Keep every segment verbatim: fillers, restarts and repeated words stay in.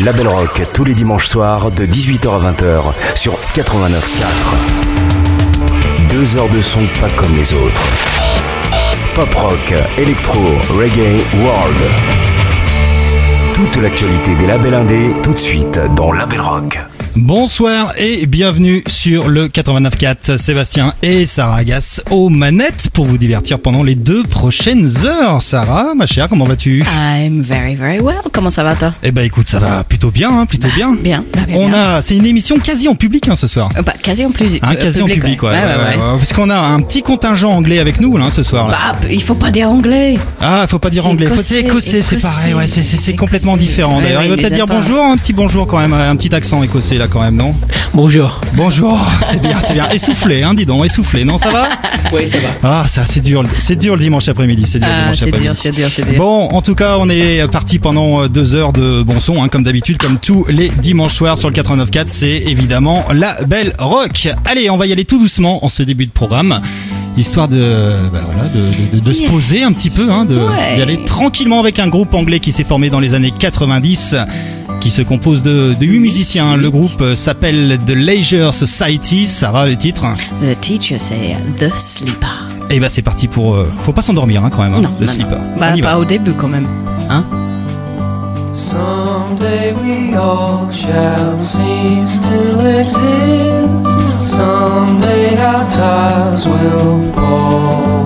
Label Rock tous les dimanches soirs de dix-huit heures à vingt heures sur quatre-vingt-neuf virgule quatre. Deux heures de son pas comme les autres. Pop rock, électro, reggae, world. Toute l'actualité des labels indés tout de suite dans Label Rock. Bonsoir et bienvenue sur le quatre-vingt-neuf virgule quatre. Sébastien et Sarah Agasse aux manettes pour vous divertir pendant les deux prochaines heures. Sarah, ma chère, comment vas-tu? I'm very very well. Comment ça va toi? Eh ben écoute, ça va plutôt bien, hein, plutôt bah, bien. Bien. Bah, bien On bien. a, c'est une émission quasi en public hein, ce soir. Euh, bah, quasi en plus. Hein, quasi public, en public, ouais. ouais. Ouais, Ouais, ouais, ouais, ouais. ouais. Parce qu'on a un petit contingent anglais avec nous là, ce soir. Là. Bah, il faut pas dire anglais. Ah, faut pas dire C'est anglais. Faut, écossais, c'est écossais, c'est écossais. pareil. Ouais, c'est, c'est, c'est C'est complètement écossais. différent. Ouais, D'ailleurs, ouais, il va mais peut-être dire j'aime pas. bonjour, un petit bonjour quand même, un petit accent écossais là quand même, non? Bonjour. Bonjour, c'est bien, c'est bien. Essoufflé, hein, dis donc, essoufflé, non, ça va? Oui, ça va. Ah, ça, c'est dur, c'est dur le dimanche après-midi, c'est dur le Ah, dimanche c'est après-midi. dur, c'est dur, c'est dur. Bon, en tout cas, on est parti pendant deux heures de bon son, hein, comme d'habitude, comme tous les dimanches soirs sur le quatre-vingt-neuf virgule quatre, c'est évidemment la Belle Rock. Allez, on va y aller tout doucement en ce début de programme. Histoire de, bah voilà, de, de, de, de Yes. se poser un petit peu, hein, de, Ouais. d'y aller tranquillement avec un groupe anglais qui s'est formé dans les années quatre-vingt-dix, qui se compose de, de huit musiciens. Le groupe s'appelle The Leisure Society. Sarah, le titre? The teacher say The Sleeper. Et bah c'est parti pour. Euh, faut pas s'endormir hein, quand même. Hein, Non, The non, Sleeper. non. Bah, On y va. pas au début quand même. Hein? Someday we all shall cease to exist. Someday our ties will fall.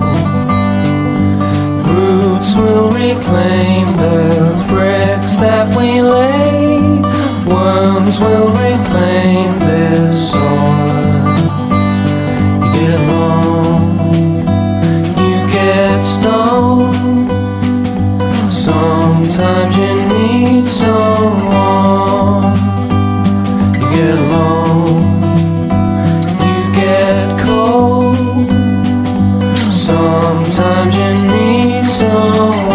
Roots will reclaim the bricks that we lay. Worms will reclaim this soil. You get long, you get stoned. Sometimes you need someone. You get alone, you get cold. Sometimes you need someone.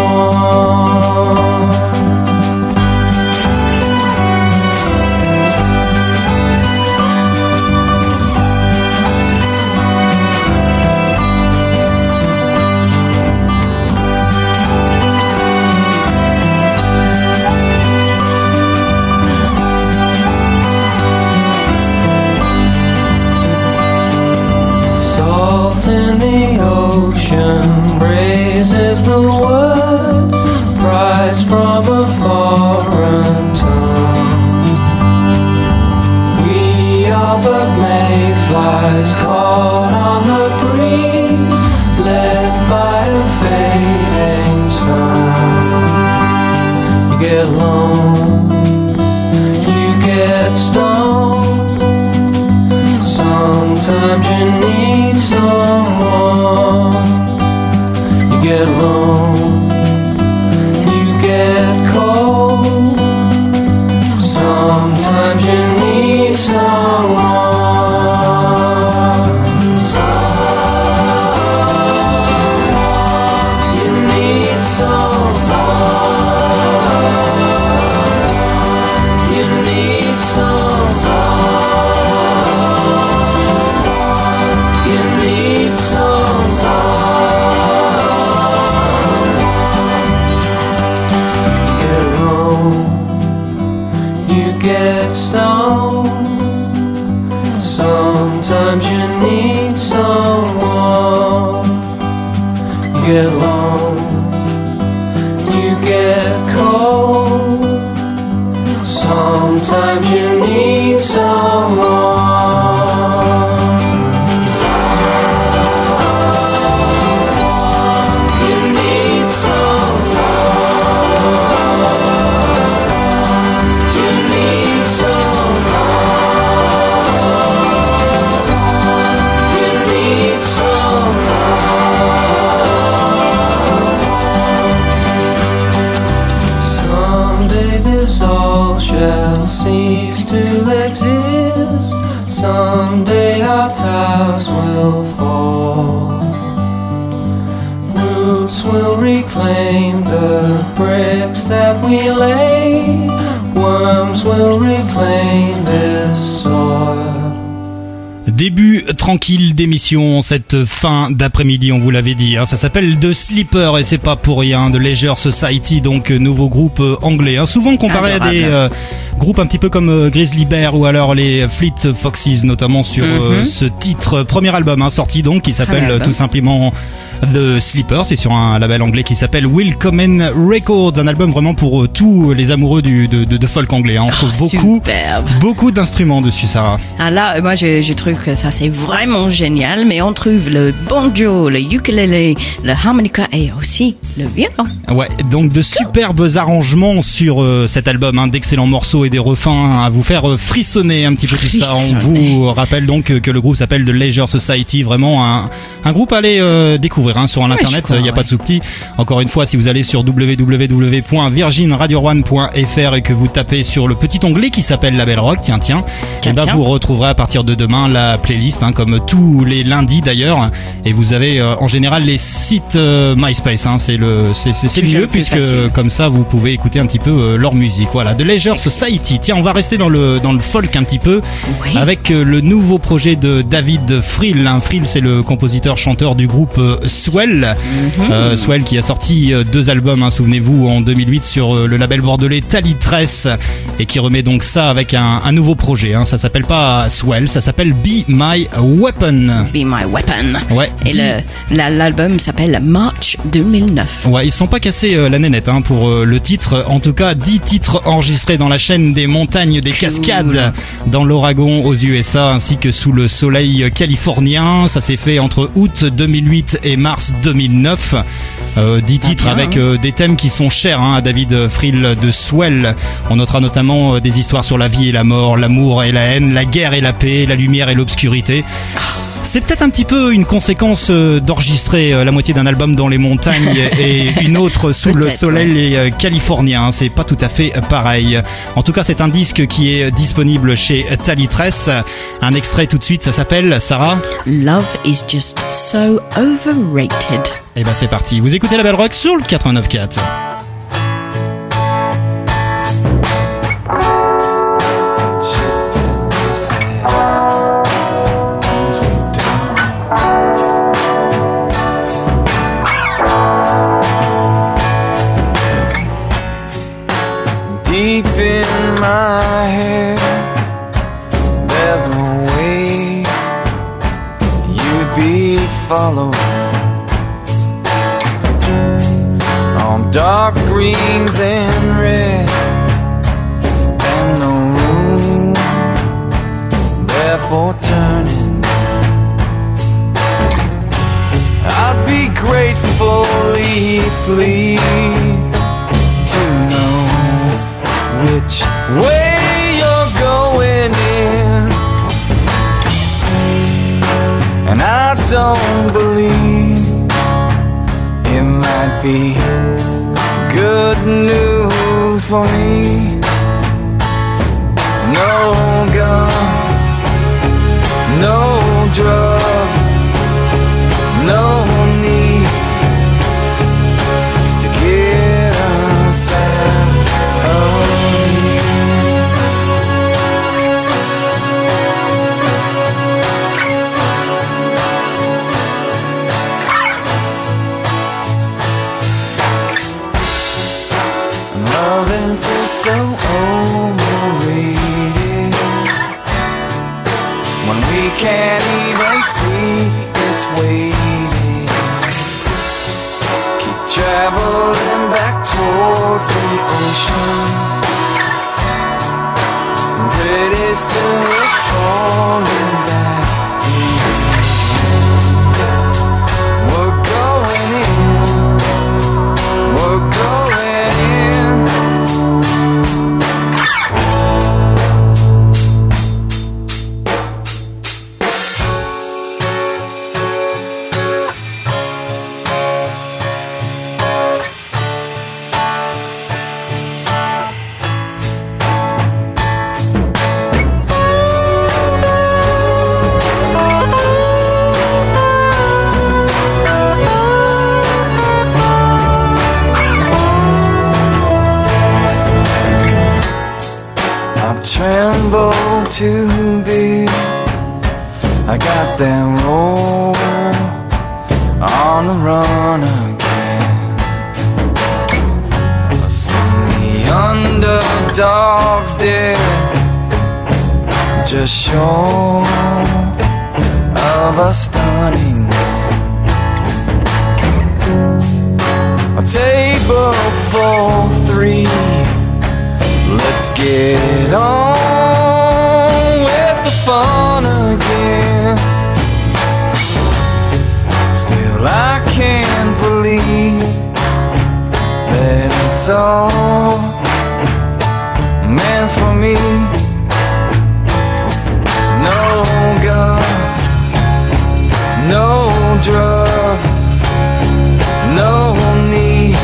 Salt in the ocean raises the words, prize from a foreign tongue. We are but mayflies caught on the breeze, led by a fading sun. You get alone, you get stoned. Sometimes you need someone. You get alone, you get cold. Sometimes you need someone. Someone, you need someone. You need someone. You need someone. Get home, you get stoned. Sometimes you need someone. You get alone, you get cold. Sometimes you need someone. Someday this all shall cease to exist. Someday our towers will fall. Roots will reclaim the bricks that we lay. Worms will reclaim this soil. Début tranquille d'émission, cette fin d'après-midi, on vous l'avait dit, hein, ça s'appelle The Sleeper et c'est pas pour rien, The Leisure Society, donc nouveau groupe anglais, hein, souvent comparé Adorable. à des euh, groupe un petit peu comme euh, Grizzly Bear ou alors les Fleet Foxes, notamment sur euh, mm-hmm. ce titre, premier album hein, sorti donc, qui s'appelle euh, tout simplement The Sleeper. C'est sur un label anglais qui s'appelle Willkommen Records, un album vraiment pour euh, tous les amoureux du, de, de, de folk anglais. Hein. On trouve oh, beaucoup, beaucoup d'instruments dessus, Sarah. Ah là, moi je, je trouve que ça c'est vraiment génial, mais on trouve le banjo, le ukulélé, le harmonica et aussi le violon. Ouais, donc de superbes arrangements sur euh, cet album, hein, d'excellents morceaux et des refrains à vous faire euh, frissonner un petit peu tout ça. On vous rappelle donc que, que le groupe s'appelle The Leisure Society, vraiment un, un groupe à aller euh, découvrir hein, sur l'internet, il ouais, n'y a ouais. pas de soupli. Encore une fois, si vous allez sur w w w point virgin radio one point f r et que vous tapez sur le petit onglet qui s'appelle Label Rock, tiens tiens, et bah vous retrouverez à partir de demain la playlist, hein, comme tous les lundis d'ailleurs. Et vous avez euh, en général les sites euh, MySpace, hein, c'est le c'est, c'est, c'est mieux puisque facile. Comme ça vous pouvez écouter un petit peu euh, leur musique. Voilà, The Leisure Society. Tiens, on va rester dans le dans le folk un petit peu oui. avec euh, le nouveau projet de David Friel. Hein. Friel, c'est le compositeur chanteur du groupe euh, Swell. Mm-hmm. Euh, Swell qui a sorti euh, deux albums, hein, souvenez-vous, en deux mille huit sur euh, le label bordelais Talitress, et qui remet donc ça avec un, un nouveau projet. Hein. Ça s'appelle pas Swell, ça s'appelle Be My Weapon. Be My Weapon. Ouais. Et le, la, l'album s'appelle March deux mille neuf. Ouais, ils se sont pas cassés euh, la nénette hein, pour euh, le titre. En tout cas, dix titres enregistrés dans la chaîne des montagnes des cool. Cascades, dans l'Oregon aux U S A, ainsi que sous le soleil californien. Ça s'est fait entre août deux mille huit et mars deux mille neuf. Euh, dix ah titres bien, avec euh, des thèmes qui sont chers hein, à David Friel de Swell. On notera notamment euh, des histoires sur la vie et la mort, l'amour et la haine, la guerre et la paix, la lumière et l'obscurité. C'est peut-être un petit peu une conséquence euh, d'enregistrer euh, la moitié d'un album dans les montagnes et une autre sous le soleil euh, californien. C'est pas tout à fait pareil. En tout cas, c'est un disque qui est disponible chez Talitress. Un extrait tout de suite, ça s'appelle, Sarah ? Love is just so overrated. Et ben c'est parti. Vous écoutez Label Rock sur le quatre-vingt-neuf quatre. Deep in my head, there's no way you'd be following on dark greens and red, and no room there for turning. I'd be gratefully pleased to know which way you're going in, and I don't believe it might be good news for me. No guns, no drugs, no need to get us out of here. Love is just so overrated when we can't even see it's waiting. Keep traveling back towards the ocean, and pretty soon we're falling back in. We're going in, we're going in. Tremble to be, I got that roll on the run again. See me under dog's dead, just short of a stunning a table for three. Let's get on with the fun again. Still I can't believe that it's all meant for me. No guns, no drugs, no need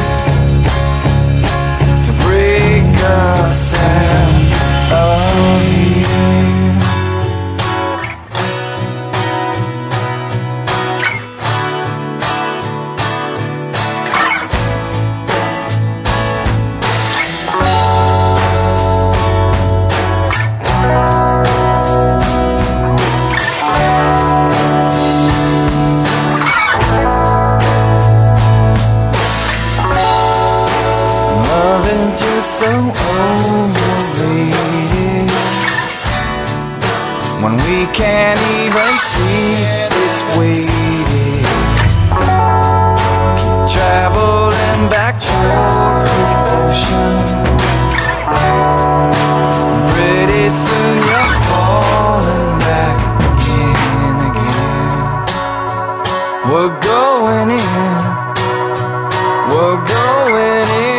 to break us out of here. So overrated when we can't even see it's waiting. Keep traveling back towards the ocean. Pretty soon you're falling back in again. We're going in. We're going in.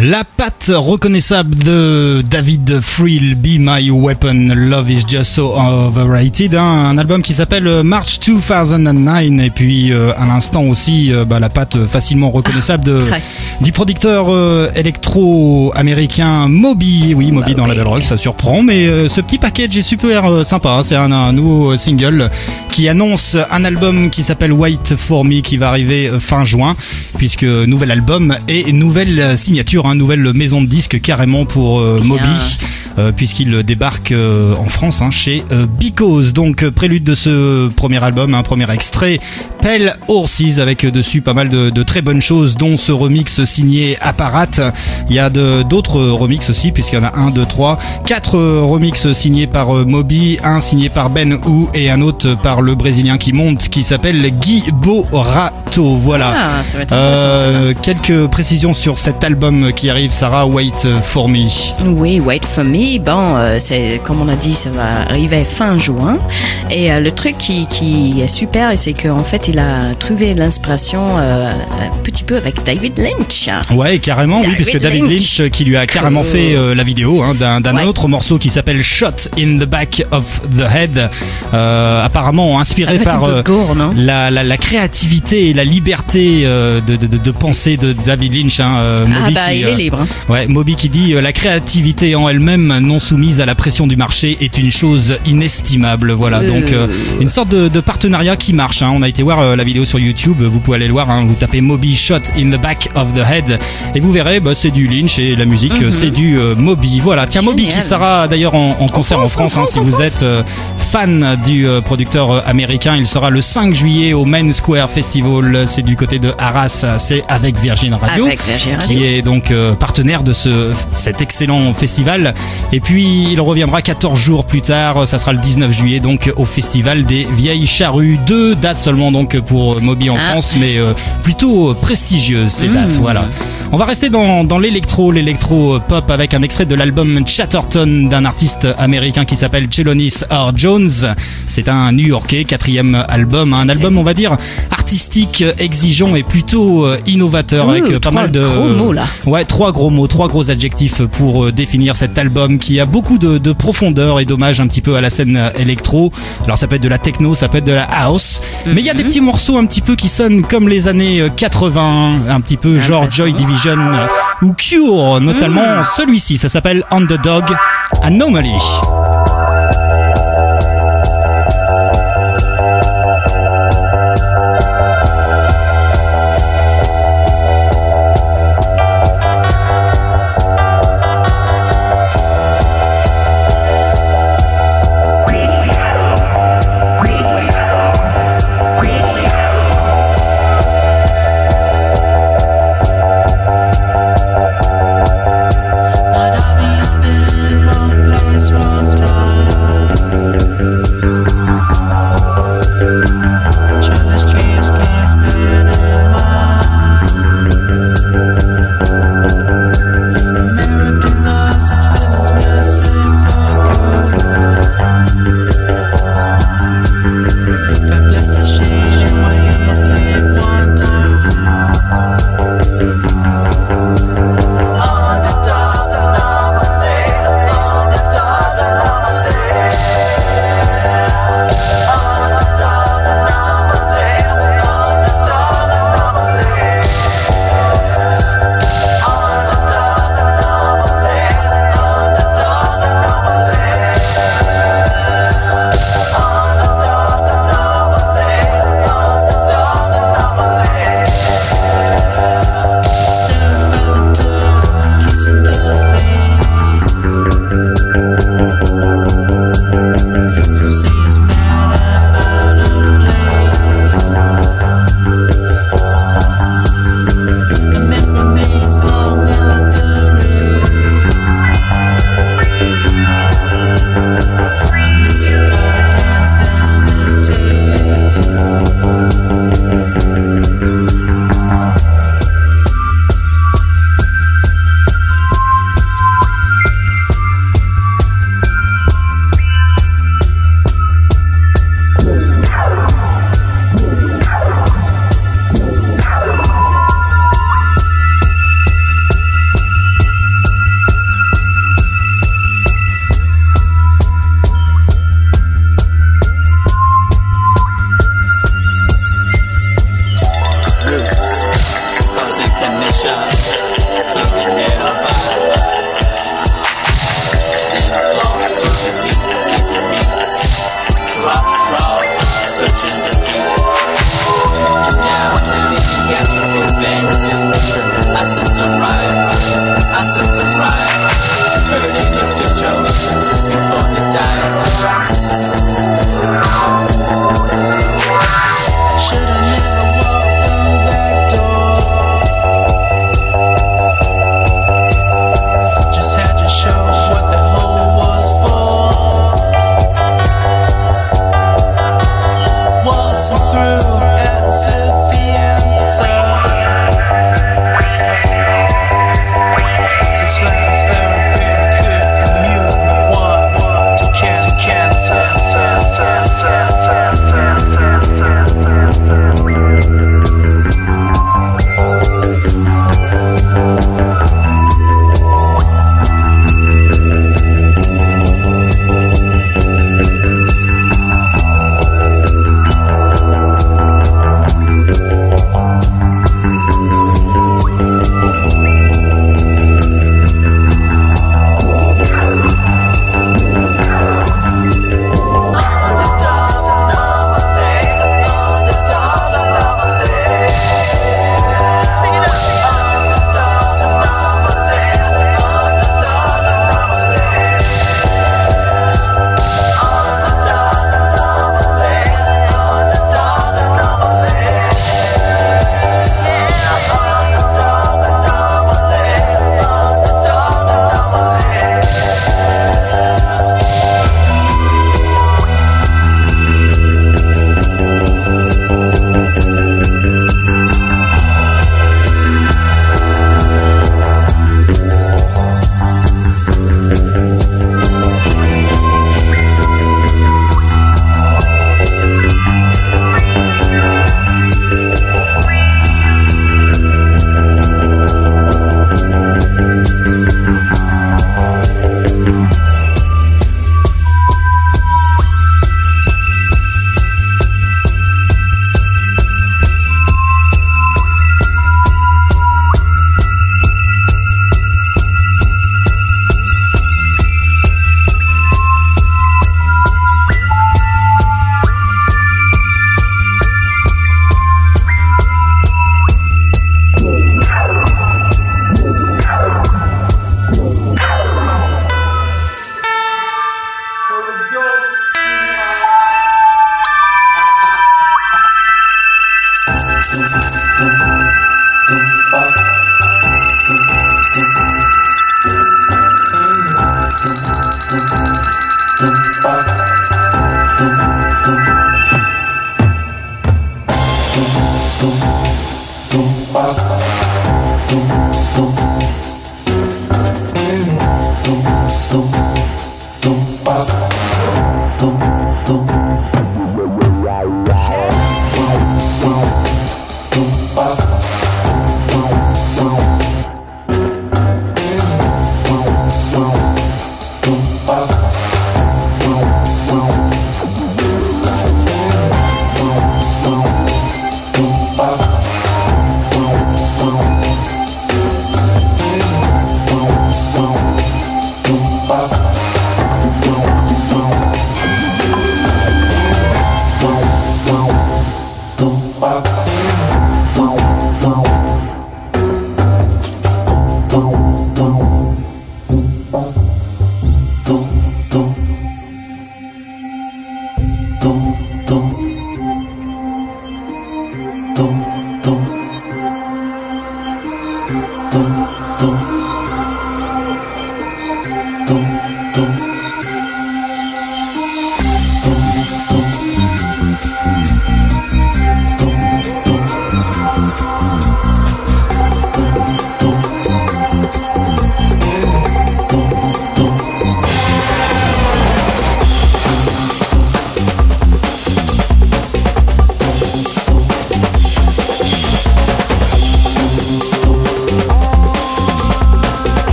La patte reconnaissable de David Friel, Be My Weapon, Love Is Just So Overrated, hein, un album qui s'appelle March deux mille neuf, et puis euh, à l'instant aussi euh, bah, la patte facilement reconnaissable de, du producteur euh, électro-américain Moby, oui Moby dans la Belle Rock, ça surprend, mais euh, ce petit package est super euh, sympa, hein, c'est un, un nouveau single qui annonce un album qui s'appelle Wait For Me qui va arriver euh, fin juin, puisque nouvel album et nouvelle signature, hein, nouvelle maison de disques carrément pour euh, Moby, euh, puisqu'il débarque euh, en France, hein, chez euh, Because. Donc prélude de ce premier album, un hein, premier extrait, Pale Horses, avec dessus pas mal de, de très bonnes choses, dont ce remix signé Apparat. Il y a de, d'autres remix aussi, puisqu'il y en a un, deux, trois, quatre remix signés par euh, Moby, un signé par Ben Hu et un autre par le Brésilien qui monte, qui s'appelle Guy Borato. Voilà. Ah, ça va être euh, quelques précisions sur cet album qui arrive, Sarah. Wait For Me. Oui, Wait For Me. Bon, euh, c'est comme on a dit, ça va arriver fin juin. Et euh, le truc qui, qui est super, c'est qu'en fait, il a trouvé l'inspiration euh, un petit peu avec David Lynch. Ouais, carrément, David oui, puisque David Lynch, Lynch qui lui a carrément cool. fait euh, la vidéo hein, d'un, d'un ouais. autre morceau qui s'appelle Shot in the Back of the Head, euh, apparemment inspiré par euh, gore, la, la, la créativité et la liberté euh, de, de, de, de penser de David Lynch. Hein, euh, ah Moby bah qui, il est libre. Euh, ouais, Moby qui dit euh, la créativité en elle-même non soumise à la pression du marché est une chose inestimable. Voilà, euh... donc euh, une sorte de, de partenariat qui marche. Hein. On a été voir euh, la vidéo sur YouTube, vous pouvez aller le voir. Hein. Vous tapez Moby Shot in the Back of the Head et vous verrez, bah, c'est du Lynch et la musique mm-hmm. c'est du euh, Moby. Voilà, tiens, Génial. Moby qui sera d'ailleurs en, en concert en France. En France, en France hein, si vous êtes euh, fan du euh, producteur euh, américain, il sera le cinq juillet au Main Square Festival. C'est du côté de Arras, c'est avec Virgin Radio, avec Virgin Radio. qui est donc euh, partenaire de ce, cet excellent festival. Et puis il reviendra quatorze jours plus tard, ça sera le dix-neuf juillet, donc au festival des Vieilles Charrues. Deux dates seulement donc pour Moby en ah. France, mais euh, plutôt prestigieuses ces mmh. dates. Voilà. On va rester dans, dans l'électro, l'électro pop avec un extrait de l'album Chatterton d'un artiste américain qui s'appelle Chelonis R. Jones. C'est un New-Yorkais, quatrième album, un album on va dire artistique, exigeant et plutôt innovateur. Ouh, avec pas mal de gros mots là. Ouais, trois gros mots, trois gros adjectifs pour définir cet album qui a beaucoup de, de profondeur et d'hommage un petit peu à la scène électro. Alors ça peut être de la techno, ça peut être de la house, mm-hmm. mais il y a des petits morceaux un petit peu qui sonnent comme les années quatre-vingts, un petit peu genre Joy Division ou Cure, notamment mm. celui-ci, ça s'appelle Underdog Anomaly. But I've been wrong place, wrong time.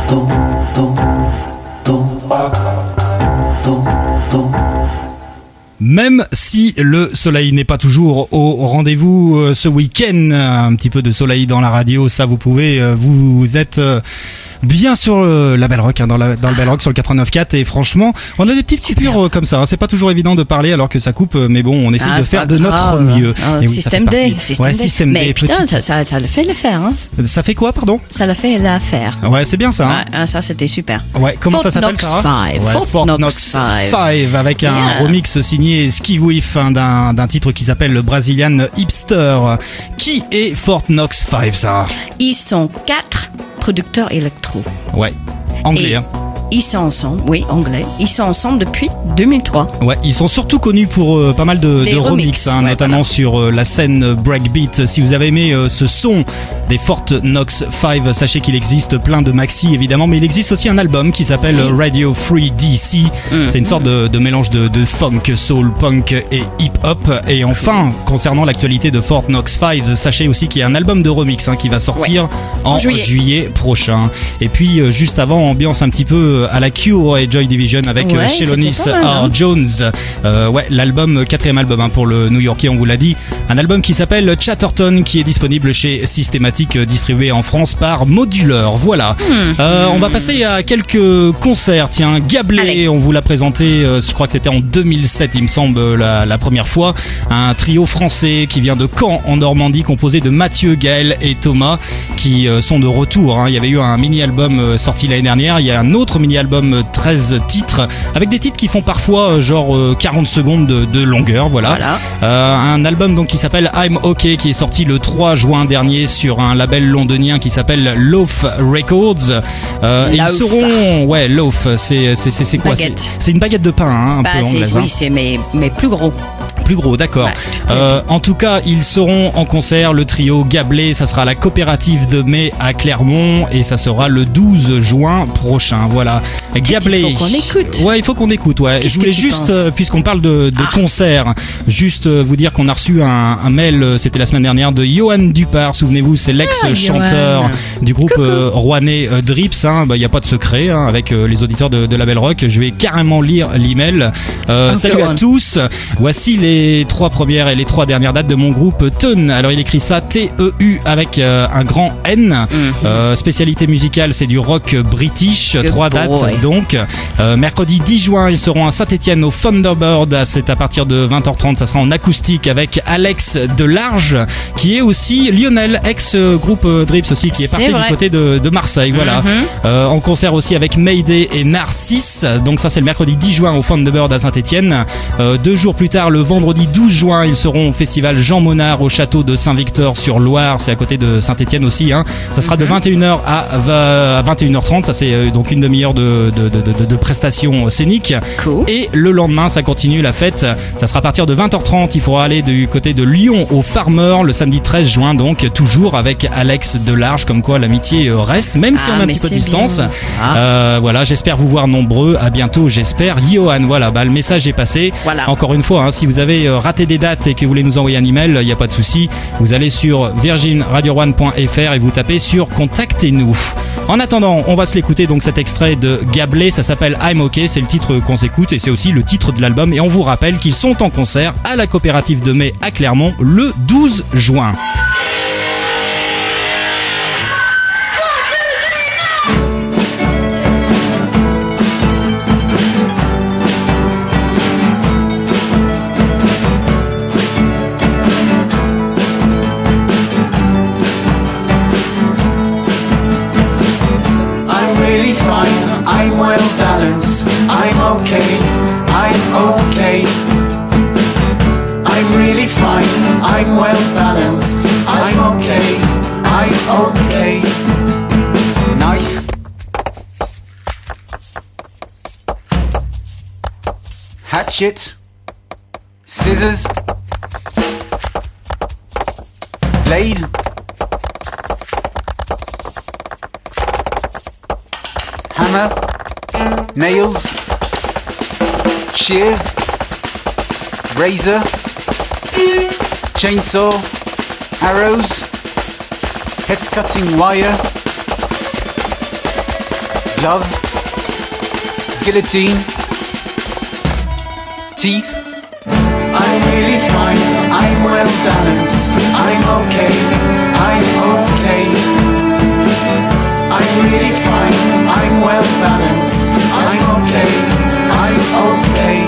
Même si le soleil n'est pas toujours au rendez-vous euh, ce week-end, un petit peu de soleil dans la radio, ça vous pouvez, euh, vous, vous êtes euh, bien sur euh, la Belle Rock, hein, dans, la, dans le Belle Rock sur le quatre-vingt-neuf virgule quatre, et franchement, on a des petites coupures euh, comme ça, hein, c'est pas toujours évident de parler alors que ça coupe, euh, mais bon, on essaie Ah, de c'est faire pas de notre grave. mieux. Ah, Et oui, ça système fait D, partie- système ouais, D. système Mais D, putain, petite- ça, ça, ça le fait l'affaire, hein. Ça fait quoi, pardon? Ça le fait l'affaire. Ouais, c'est bien ça. Hein. Ouais, ah, ça c'était super. Ouais, comment Fort ça s'appelle, Knox Sarah? five. Ouais, Fort Fort Knox Knox five. five, avec un Yeah. remix signé Ski Whiff, hein, d'un d'un titre qui s'appelle le Brazilian Hipster. Qui est Fort Knox five, Sarah? Ils sont quatre producteurs électro. Ouais, anglais. Et Hein. ils sont ensemble, oui, anglais. Ils sont ensemble depuis deux mille trois. Ouais, ils sont surtout connus pour euh, pas mal de, Les de remix, remix, hein, ouais, notamment voilà. sur euh, la scène breakbeat. Si vous avez aimé euh, ce son des Fort Knox five, sachez qu'il existe plein de maxi évidemment, mais il existe aussi un album qui s'appelle Oui. Radio Free D C. Mm. C'est une sorte de, de mélange de, de funk, soul, punk et hip-hop. Et enfin, concernant l'actualité de Fort Knox five, sachez aussi qu'il y a un album de remix, hein, qui va sortir en, En juillet. juillet prochain. Et puis euh, juste avant, ambiance un petit peu à la Cure et Joy Division avec Ouais, euh, Chelonis c'était pas mal, hein. R. Jones. Euh, ouais, l'album, quatrième album, hein, pour le New-Yorkais, on vous l'a dit. Un album qui s'appelle Chatterton, qui est disponible chez Systematic, euh, distribué en France par Modular. Voilà. Euh, on va passer à quelques concerts. Tiens, Gablé, Allez. on vous l'a présenté, euh, je crois que c'était en deux mille sept, il me semble, la, la première fois. Un trio français qui vient de Caen, en Normandie, composé de Mathieu, Gaël et Thomas, qui euh, sont de retour. Hein. Il y avait eu un mini-album euh, sorti l'année dernière. Il y a un autre mini-album, euh, treize titres, avec des titres qui font parfois euh, genre euh, quarante secondes de, de longueur. Voilà. Voilà. Euh, un album donc qui s'appelle I'm OK, qui est sorti le trois juin dernier sur un label londonien qui s'appelle Loaf Records. Euh, et ils Loaf. seront, ouais, Loaf, c'est c'est c'est c'est quoi? C'est Baguette. c'est une baguette de pain, hein, un Bah, peu c'est, anglaise. hein. oui, c'est mais, mais plus gros. Plus gros, d'accord. Ouais, tu connais Euh, en tout cas, ils seront en concert, le trio Gablé. Ça sera à la coopérative de mai à Clermont et ça sera le douze juin prochain. Voilà. Gablé. il faut qu'on écoute. Ouais, il faut qu'on écoute. Ouais. Qu'est-ce Je voulais que tu juste, penses euh, puisqu'on parle de, de Ah. concert, juste euh, vous dire qu'on a reçu un, un mail, euh, c'était la semaine dernière, de Johan Dupart. Souvenez-vous, c'est l'ex-chanteur Johan. du groupe euh, rouennais euh, Drips. Il hein. n'y a pas de secret hein, avec euh, les auditeurs de, de la Belle Rock. Je vais carrément lire l'email. Euh, Oh, salut à Johan. tous. Voici les trois premières et les trois dernières dates de mon groupe Teun. Alors il écrit ça T E U avec euh, un grand N. Mhm. Euh, spécialité musicale, c'est du rock british. Good Trois dates boy. donc. Euh, mercredi dix juin, ils seront à Saint-Étienne au Thunderbird. C'est à partir de vingt heures trente. Ça sera en acoustique avec Alex Delarge, qui est aussi Lionel, ex-groupe euh, Drips aussi, qui est C'est parti vrai. du côté de, de Marseille. Voilà. Mhm. Euh, en concert aussi avec Mayday et Narcisse. Donc ça c'est le mercredi dix juin au Thunderbird à Saint-Étienne. Euh, deux jours plus tard, le vendredi douze juin, ils seront au festival Jean Monard au château de Saint-Victor-sur-Loire. C'est à côté de Saint-Étienne aussi. Hein. Ça sera de vingt et une heures à vingt et une heures trente. Ça c'est euh, donc une demi-heure de, de, de, de, de prestations scéniques. Cool. Et le lendemain, ça continue la fête. Ça sera à partir de vingt heures trente. Il faudra aller du côté de Lyon au Farmer le samedi treize juin. Donc toujours avec Alex Delarge. Comme quoi l'amitié euh, reste, même si Ah, on a un mais petit peu de c'est distance. bien. Ah. Euh, voilà, j'espère vous voir nombreux. À bientôt, j'espère. Johan, voilà, bah, le message est passé. Voilà. Encore une fois, hein, si vous avez euh, raté des dates et que vous voulez nous envoyer un email, il n'y a pas de souci. Vous allez sur virgin radio one point f r et vous tapez sur Contactez-nous. En attendant, on va se l'écouter, donc cet extrait de Gablé, ça s'appelle I'm OK, c'est le titre qu'on s'écoute et c'est aussi le titre de l'album. Et on vous rappelle qu'ils sont en concert à la coopérative de mai à Clermont le douze juin. I'm really fine, I'm well balanced, I'm okay, I'm okay. I'm really fine, I'm well balanced, I'm okay, I'm okay. Knife. Hatchet. Scissors. Blade. Hammer, nails, shears, razor, chainsaw, arrows, head cutting wire, of, guillotine, teeth. I'm really fine, I'm well balanced, I'm okay, I'm okay. I'm really fine, I'm well balanced, I'm okay, I'm okay.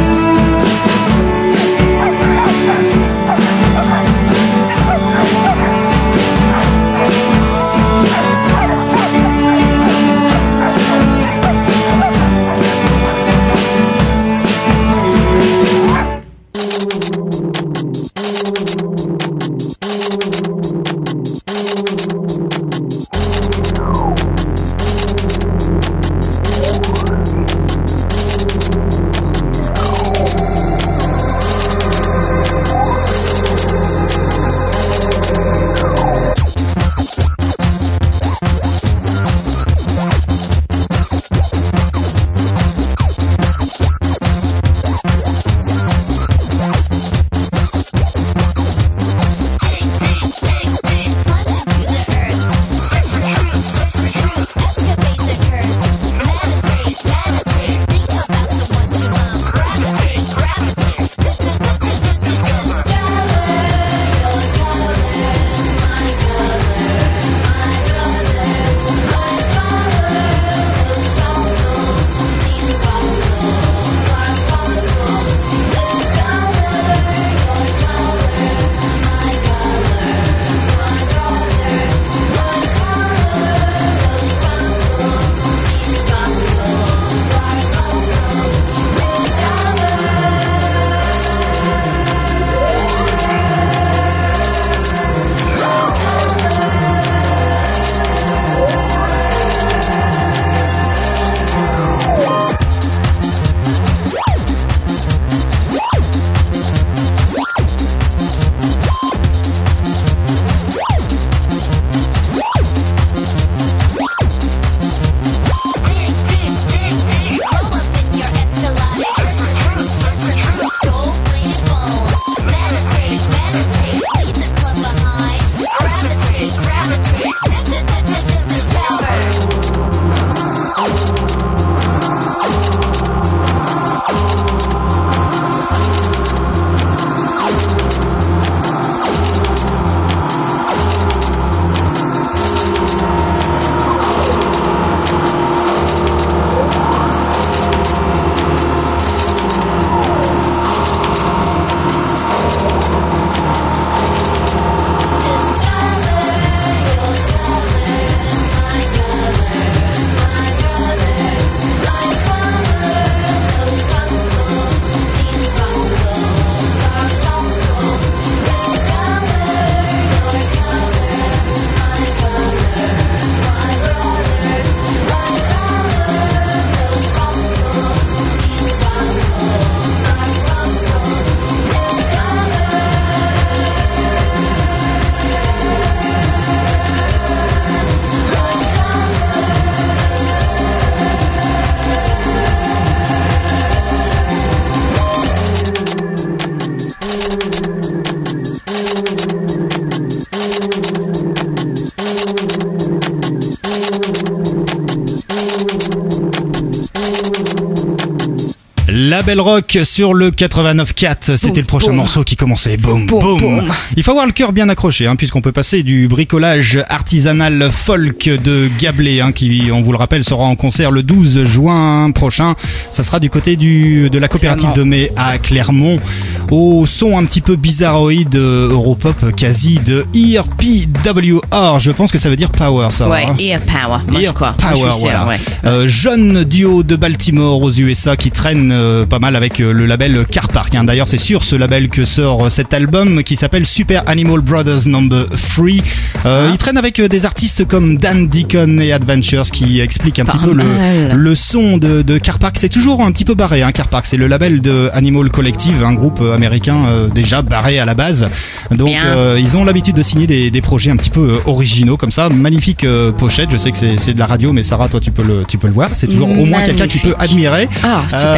La Belle Rock sur le quatre-vingt-neuf quatre, c'était Boum, le prochain boum. morceau qui commençait. Boum, Boum, boum. boum. Il faut avoir le cœur bien accroché, hein, puisqu'on peut passer du bricolage artisanal folk de Gablé, hein, qui, on vous le rappelle, sera en concert le douze juin prochain. Ça sera du côté du, de la coopérative de mai à Clermont, au son un petit peu bizarroïde, euh, Europop quasi de E R P W R. Je pense que ça veut dire power, ça. Ouais, hein. Ear Power. Moi, Ear je crois. Power, Moi, je suis sûre, voilà. ouais. Euh, jeune duo de Baltimore aux U S A qui traîne euh, pas mal avec euh, le label Car Park, hein. D'ailleurs, c'est sur ce label que sort euh, cet album qui s'appelle Super Animal Brothers Number trois. Euh, Ah. Il traîne avec euh, des artistes comme Dan Deacon et Adventures qui expliquent un Pas petit peu le, mal. le son de, de Car Park. C'est toujours un petit peu barré, hein, Car Park. C'est le label de Animal Collective, un groupe euh, américain euh, déjà barré à la base. Donc, Bien. euh, ils ont l'habitude de signer des, des projets un petit peu euh, originaux comme ça. Magnifique euh, pochette. Je sais que c'est, c'est de la radio, mais Sarah, toi, tu peux le, tu peux le voir. C'est toujours au moins quelqu'un qui peut Magnifique. admirer. Ah, super. Les donc, couleurs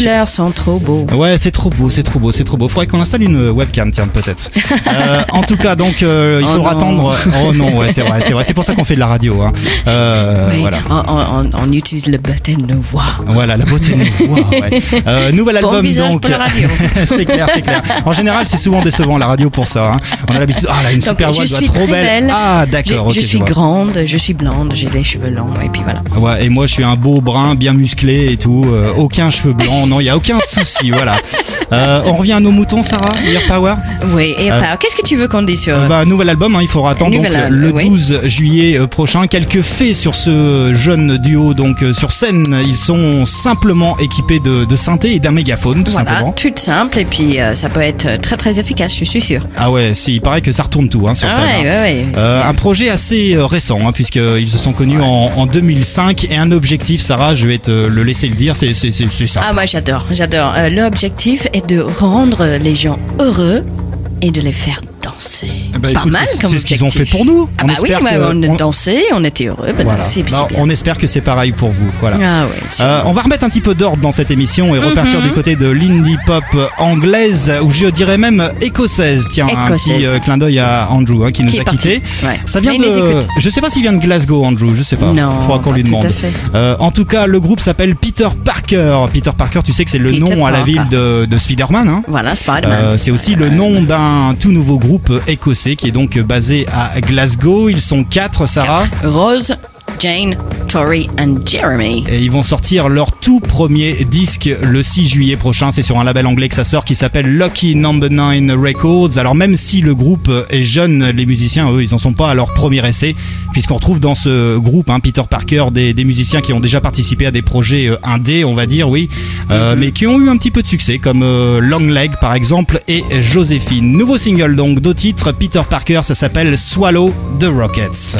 couleurs sont trop beaux. Ouais, c'est trop beau, c'est trop beau, c'est trop beau. Faudrait qu'on installe une webcam, tiens, peut-être. Euh, en tout cas, donc, euh, il Oh faudra non. attendre. Oh non, ouais, c'est vrai, c'est vrai. C'est pour ça qu'on fait de la radio. Hein. Euh, Oui, Voilà. on, on- on utilise le beauté de nos voix. Voilà, la beauté de nos voix. Ouais. Euh, nouvel Bon album, visage donc. pour la radio. C'est clair, c'est clair. En général, c'est souvent décevant la radio pour ça. Hein. On a l'habitude. Ah, là, une Donc, super voix, je elle doit suis être trop très belle. belle. Ah, Je, d'accord. je ok, suis vois. grande, je suis blonde, j'ai les cheveux longs et puis voilà. Ouais, et moi, je suis un beau brun, bien musclé et tout. Euh, aucun cheveux blancs. Non, il y a aucun souci. Voilà. Euh, on revient à nos moutons, Sarah. Air Power. Oui, et Euh, par- qu'est-ce que tu veux qu'on dise sur Euh, bah, nouvel album, hein, il faudra attendre donc, Nouvel album, le oui. douze juillet euh, prochain. Quelques faits sur ce jeune duo. Donc euh, sur scène, ils sont simplement équipés de, de synthé et d'un mégaphone, tout Voilà, simplement. tout simple et puis euh, ça peut être très très efficace, je suis sûre. Ah ouais, si, il paraît que ça retourne tout hein, sur Ah scène. ouais, hein. ouais, ouais, c'est Euh, clair. un projet assez euh, récent, hein, puisqu'ils se sont connus en, en deux mille cinq. Et un objectif, Sarah, je vais te le laisser le dire, c'est c'est- c'est- c'est ça. Ah moi j'adore, j'adore. Euh, L'objectif est de rendre les gens heureux et de les faire danser. Eh ben, Pas écoute, mal c'est- comme c'est ce qu'ils ont objectif. fait pour nous. Ah On bah oui, espère ouais, que- on a on- dansé, on était heureux. Ben Voilà. c'est c'est Non, bien. on espère que c'est pareil pour vous. Voilà. Ah ouais, sûrement. Euh, on va remettre un petit peu d'ordre dans cette émission et repartir Mhm. du côté de l'indie pop anglaise, ou je dirais même écossaise. Tiens, un Écossaise. petit euh, clin d'œil à Andrew hein, qui nous Qui a est parti. quittés. Ouais. Ça vient Mais il les de. écoute. Je sais pas s'il vient de Glasgow, Andrew. Je sais pas. Non, Faudra qu'on pas lui tout demande. à fait. Euh, en tout cas, le groupe s'appelle Peter Parker. Peter Parker, tu sais que c'est le Peter nom à la Parker. ville de, de Spider-Man. Hein. Voilà, Spider-Man. Euh, c'est aussi le nom d'un tout nouveau groupe écossais qui est donc basé à Glasgow. Ils sont quatre, Sarah. Rose, Jane, Tori and Jeremy. Et ils vont sortir leur tout premier disque le six juillet prochain. C'est sur un label anglais que ça sort qui s'appelle Lucky Number nine Records. Alors même si le groupe est jeune, les musiciens, eux, ils n'en sont pas à leur premier essai, puisqu'on retrouve dans ce groupe, hein, Peter Parker, des, des musiciens qui ont déjà participé à des projets euh, indés, on va dire, oui, euh, mais qui ont eu un petit peu de succès, comme euh, Long Leg par exemple et Joséphine. Nouveau single donc, deux titres, Peter Parker, ça s'appelle Swallow the Rockets.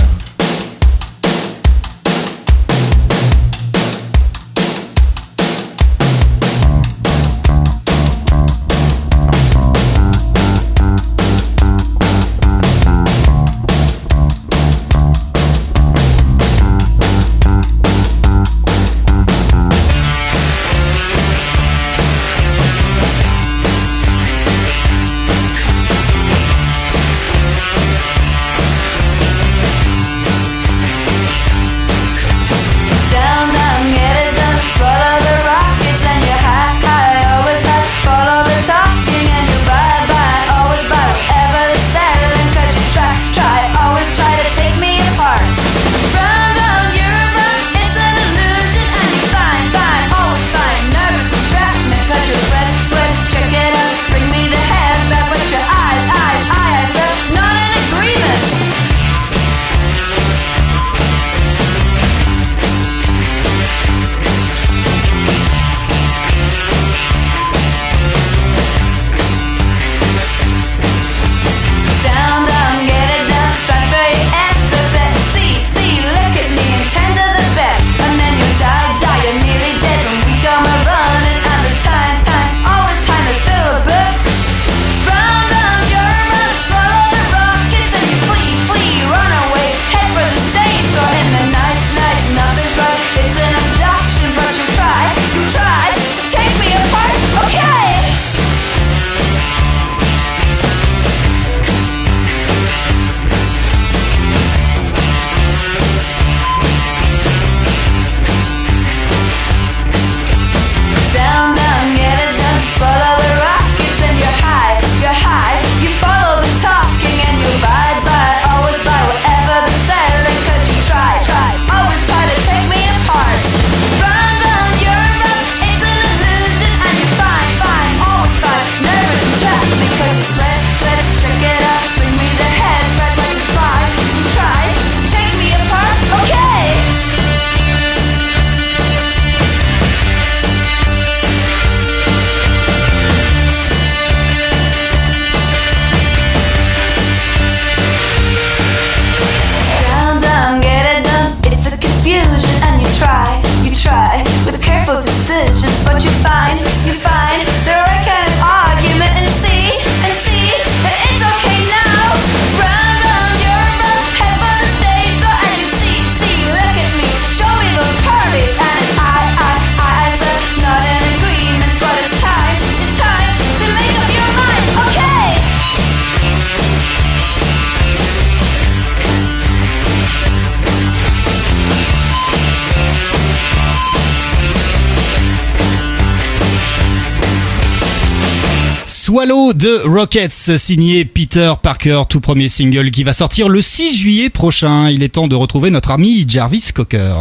Swallow de Rockets, signé Peter Parker, tout premier single qui va sortir le six juillet prochain. Il est temps de retrouver notre ami Jarvis Cocker.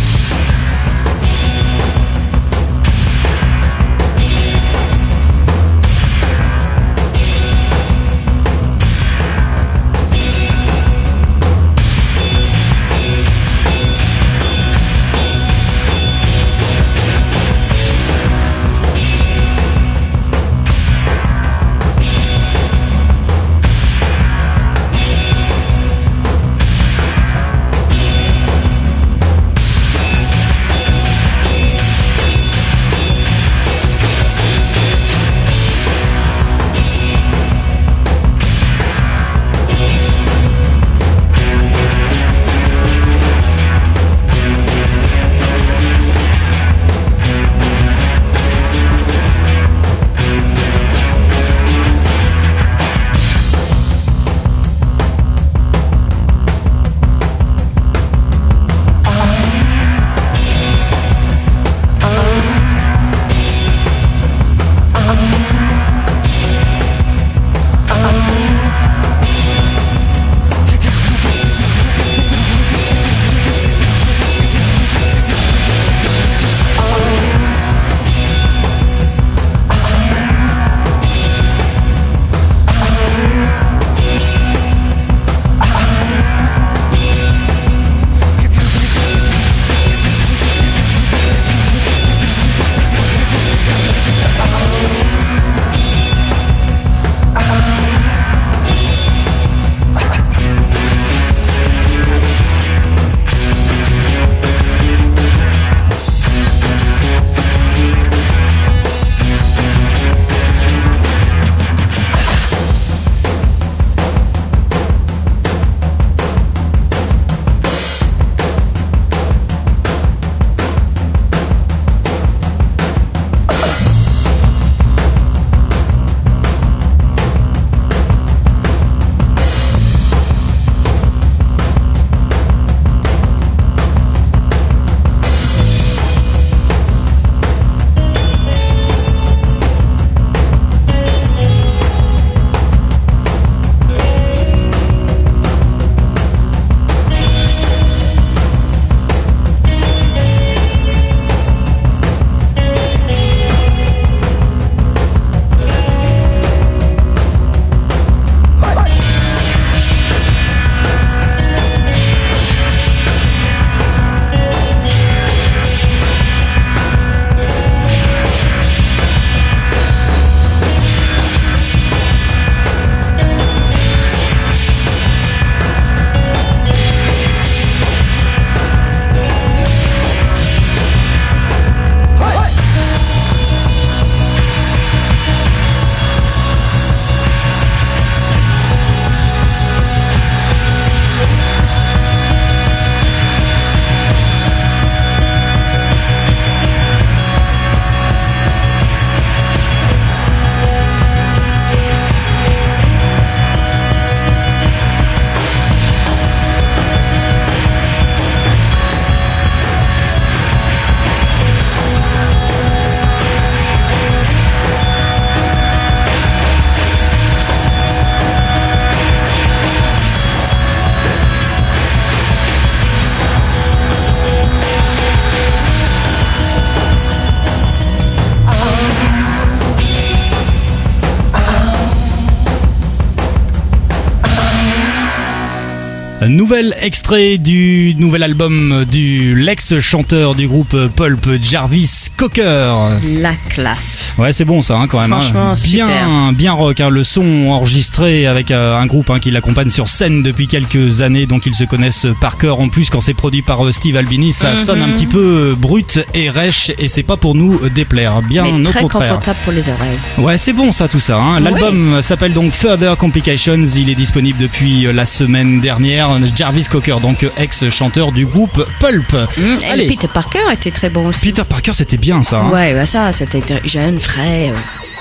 Nouvel extrait du nouvel album du l'ex-chanteur du groupe Pulp, Jarvis Cocker. La classe. Ouais, c'est bon ça hein, quand même. Franchement, hein. Bien, super. bien rock. Hein. Le son enregistré avec euh, un groupe hein, qui l'accompagne sur scène depuis quelques années, donc ils se connaissent par cœur. En plus, quand c'est produit par euh, Steve Albini, ça Mm-hmm. sonne un petit peu brut et rêche, et c'est pas pour nous déplaire. Bien Mais au très contraire. confortable pour les oreilles. Ouais, c'est bon ça tout ça. Hein. L'album s'appelle donc Further Complications. Il est disponible depuis la semaine dernière. Jarvis Cocker, donc ex-chanteur du groupe Pulp. Mmh, et Allez. Peter Parker était très bon aussi. Peter Parker, c'était bien ça. Hein. Ouais, bah ça, c'était jeune, frais. euh.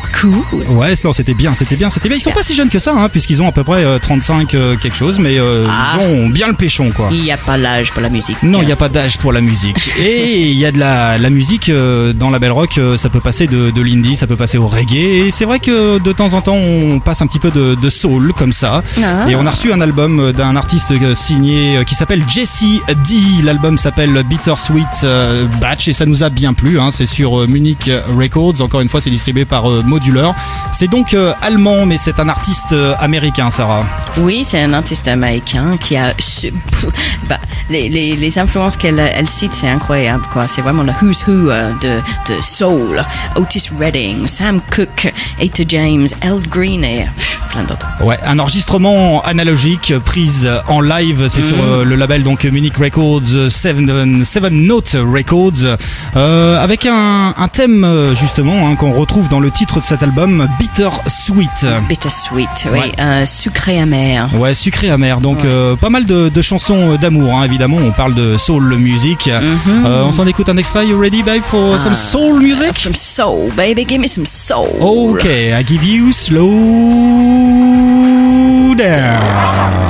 Cool. Ouais, non, c'était bien, c'était bien, c'était bien. Ils sont pas si jeunes que ça, hein, puisqu'ils ont à peu près euh, trente-cinq euh, quelque chose, mais euh, Ah. ils ont bien le péchon, quoi. Il n'y a pas l'âge pour la musique. Non, il n'y a pas d'âge pour la musique. Et il y a de la, la musique euh, dans la Belle Rock, euh, ça peut passer de, de l'indie, ça peut passer au reggae. Et c'est vrai que de temps en temps, on passe un petit peu de, de soul comme ça. Ah. Et on a reçu un album d'un artiste euh, signé euh, qui s'appelle Jesse D. L'album s'appelle Bittersweet euh, Batch et ça nous a bien plu. Hein. C'est sur euh, Munich Records. Encore une fois, c'est distribué par euh, Modular. C'est donc euh, allemand, mais c'est un artiste euh, américain, Sarah. Oui, c'est un artiste américain qui a... su- pff, bah, les, les, les influences qu'elle elle cite, c'est incroyable, quoi. C'est vraiment le who's who euh, de, de soul. Otis Redding, Sam Cooke, Etta James, El Green et pff, plein d'autres. Ouais, un enregistrement analogique prise en live, c'est Mm. sur euh, le label donc Munich Records, Seven, Seven Note Records, euh, avec un, un thème euh, justement hein, qu'on retrouve dans le titre de cet album, Bittersweet. Bittersweet, oui, Ouais. euh, sucré amer. Ouais, sucré amer. Donc Ouais. euh, pas mal de, de chansons d'amour, hein, évidemment. On parle de soul music. Mhm. Euh, on s'en écoute un extrait. You ready, babe, for Ah. some soul music? Some soul, baby, give me some soul. Okay, I give you slow down.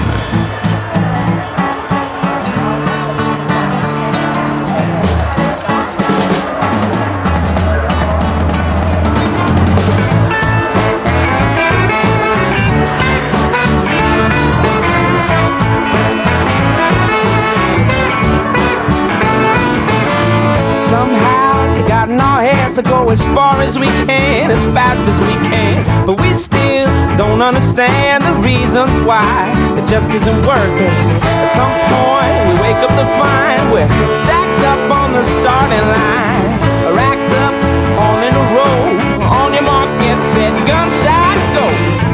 Somehow it got in our head to go as far as we can, as fast as we can. But we still don't understand the reasons why it just isn't working. At some point we wake up to find we're stacked up on the starting line, racked up all in a row. On your mark, get set, gunshot, go.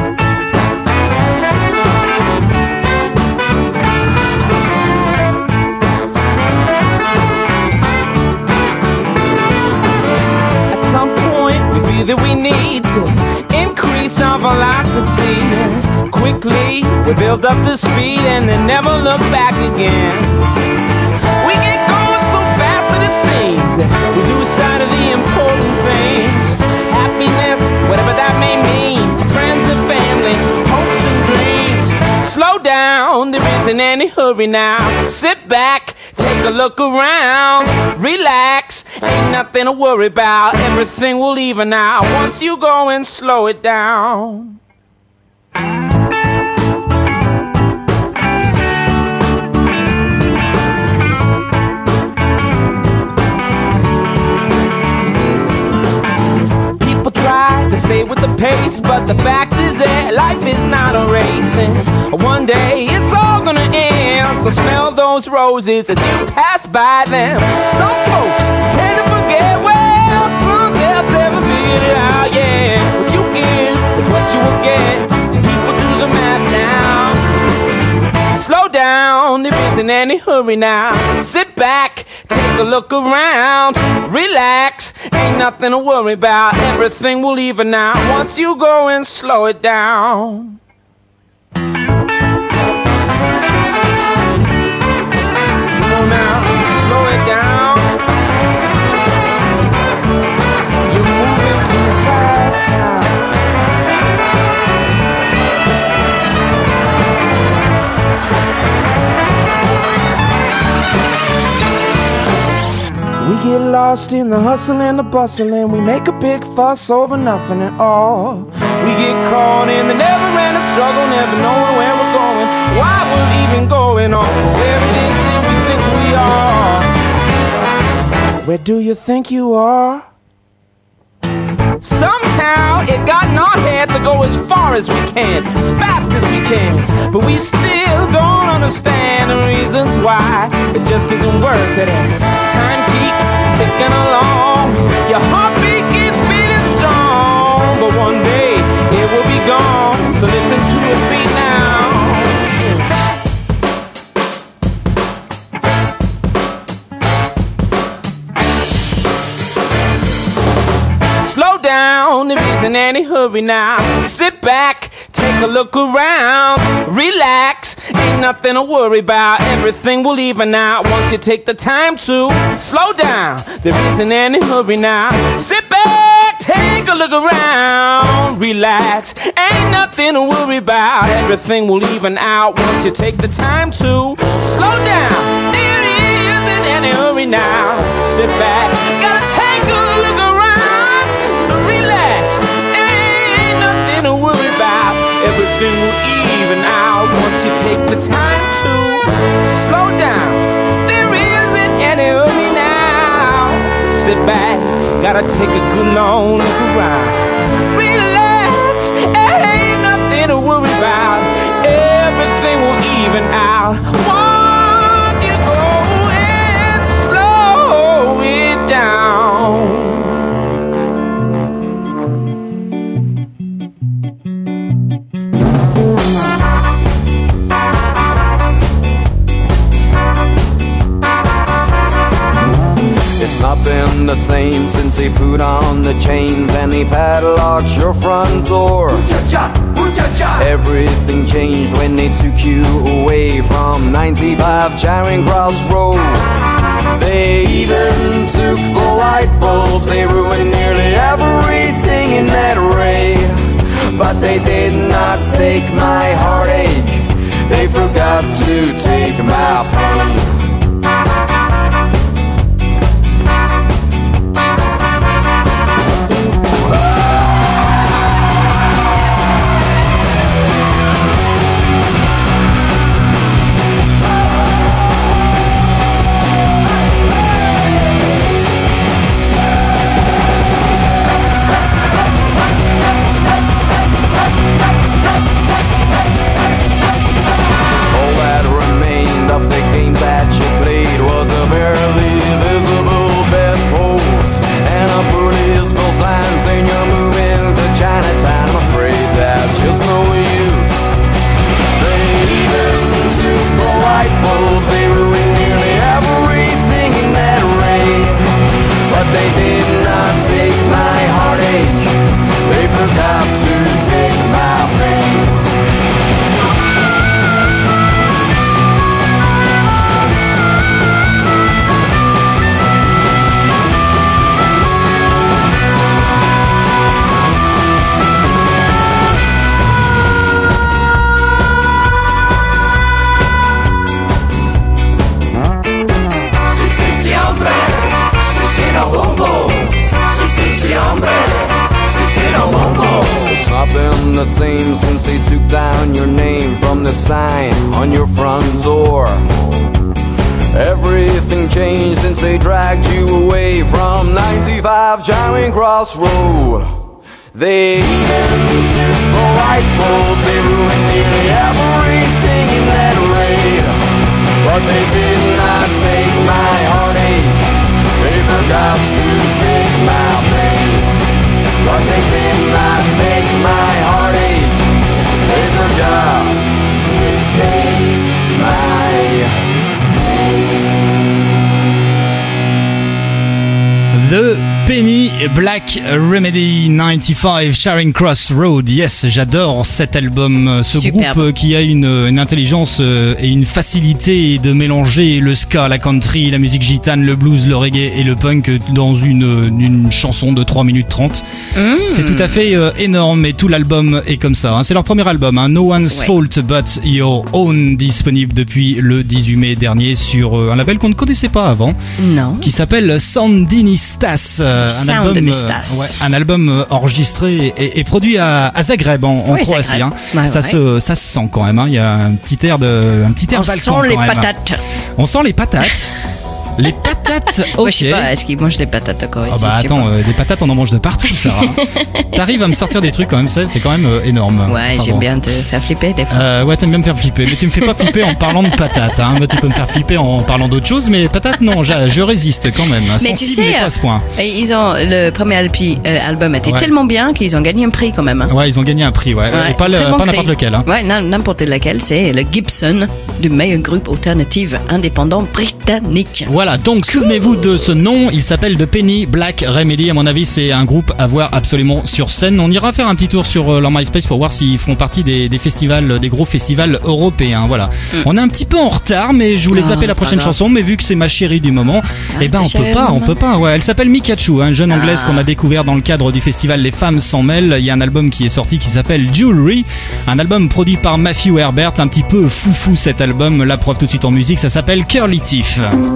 At some point we feel that we need to increase our velocity. Quickly we build up the speed and then never look back again. We get going so fast that it seems that we lose sight of the important things. Happiness, whatever that may mean, friends and family, hopes and dreams. Slow down, there isn't any hurry now. Sit back, take a look around, relax, ain't nothing to worry about. Everything will even out once you go and slow it down. People try to stay with the pace, but the fact is that life is not a race. And one day it's all gonna end, so smell those roses as you pass by them. Some folks tend to forget, well, some just never figured it out, yeah. What you give is what you will get. People do the math now. Slow down, there isn't any hurry now. Sit back, take a look around, relax, ain't nothing to worry about. Everything will even out once you go and slow it down. Come on now, slow it down. You're moving too fast now. We get lost in the hustle and the bustle, and we make a big fuss over nothing at all. We get caught in the never-ending struggle, never knowing where we're going, why we're even going on, where it is that we think we are. Where do you think you are? Somehow it got in our head to go as far as we can, as fast as we can. But we still don't understand the reasons why it just isn't worth it. Time keeps ticking along, your heartbeat keeps beating strong, but one day it will be gone, so listen to it beat now. Slow down, there isn't any hurry now. Sit back, take a look around, relax, ain't nothing to worry about. Everything will even out once you take the time to slow down. There isn't any hurry now. Sit back, take a look around, relax, ain't nothing to worry about. Everything will even out once you take the time to slow down. There isn't any hurry now. Sit back, gotta take a look around, relax, ain't nothing to worry about. Everything will even out once you take the time to slow down. There isn't any hurry now. Sit back, gotta take a good long look around. Relax, ain't nothing to worry about. Everything will even out once you go and slow it down. It's not been the same since they put on the chains and they padlocked your front door. Everything changed when they took you away from ninety-five Charing Cross Road. They even took the light bulbs, they ruined nearly everything in that array. But they did not take my heartache, they forgot to take my pain. The same since they took down your name from the sign on your front door. Everything changed since they dragged you away from ninety-five Charing Cross Road. They even took the light bulbs, they ruined nearly everything in that raid. But they did not take my heartache, they forgot to take my pain. But they did not take my heartache, they forgot to take my pain. The Penny Black Remedy ninety-five Charing Cross Road. Yes, j'adore cet album, ce Superbe. groupe qui a une, une intelligence et une facilité de mélanger le ska, la country, la musique gitane, le blues, le reggae et le punk dans une, une chanson de trois minutes trente. Mmh. C'est tout à fait euh, énorme et tout l'album est comme ça. Hein. C'est leur premier album, hein. No One's ouais. Fault But Your Own, disponible depuis le dix-huit mai dernier sur euh, un label qu'on ne connaissait pas avant. Non. Qui s'appelle Sandinistas. Euh, un, album, euh, ouais, un album euh, enregistré et, et produit à, à Zagreb en, en oui, Croatie. Hein. Ouais, ça, ouais. Se, ça se sent quand même. Hein. Il y a un petit air de, un petit air On balkan sent quand les même. patates. On sent les patates. Les patates, ok. Moi, je sais pas, est-ce qu'ils mangent des patates encore ici? Oh bah attends, euh, des patates on en mange de partout, Sarah. T'arrives à me sortir des trucs quand même, ça, c'est quand même euh, énorme. Ouais, enfin, j'aime bon. bien te faire flipper des fois. Euh, ouais, t'aimes bien me faire flipper, mais tu me fais pas flipper en parlant de patates. Hein. Bah, tu peux me faire flipper en parlant d'autre chose, mais patates non, je, je résiste quand même. Mais sensible, tu sais, mais pas à ce point. Ils ont le premier alpi, euh, album était ouais. tellement bien qu'ils ont gagné un prix quand même. Hein. Ouais, ils ont gagné un prix, ouais, ouais et pas, le, bon pas n'importe lequel. Hein. Ouais, n'importe lequel, c'est le Gibson du meilleur groupe alternatif indépendant britannique. Voilà, donc souvenez souvenez-vous de ce nom, il s'appelle The Penny Black Remedy. À mon avis, c'est un groupe à voir absolument sur scène. On ira faire un petit tour sur leur MySpace pour voir s'ils font partie des, des festivals, des gros festivals européens. Voilà. Mm. On est un petit peu en retard, mais je voulais ah, zapper la prochaine chanson, mais vu que c'est ma chérie du moment, ah, eh ben on peut pas, on peut pas. Ouais, elle s'appelle Mikachu, hein, une jeune anglaise ah. qu'on a découvert dans le cadre du festival Les Femmes s'en mêlent. Il y a un album qui est sorti qui s'appelle Jewelry, un album produit par Matthew Herbert, un petit peu foufou cet album. La preuve tout de suite en musique, ça s'appelle Curly Tiff.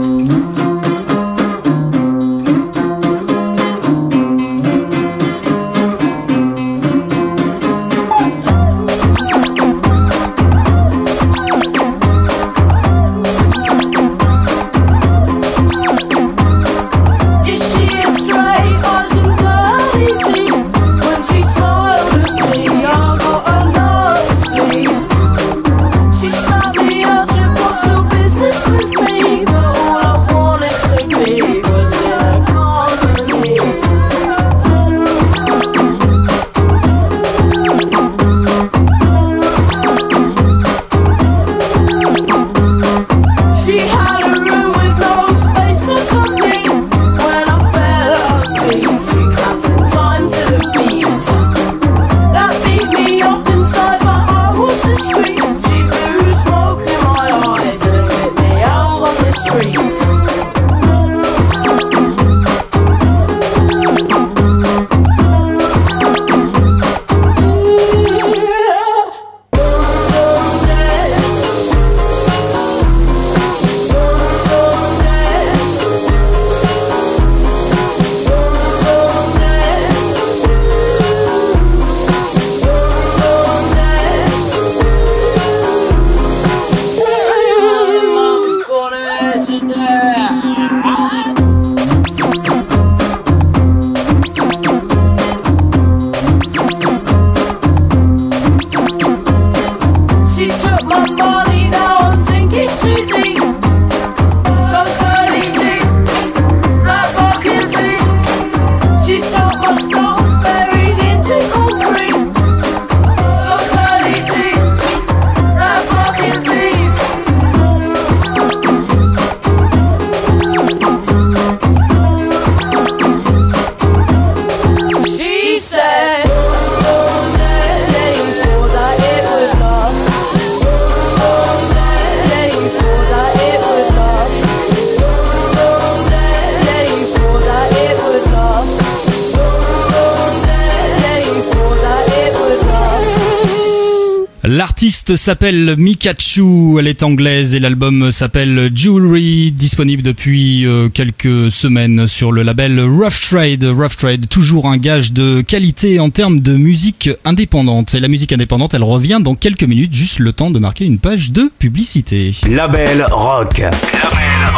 L'artiste s'appelle Mikachu, elle est anglaise et l'album s'appelle Jewelry, disponible depuis euh, quelques semaines sur le label Rough Trade. Rough Trade, toujours un gage de qualité en termes de musique indépendante. Et la musique indépendante, elle revient dans quelques minutes, juste le temps de marquer une page de publicité. Label Rock. Label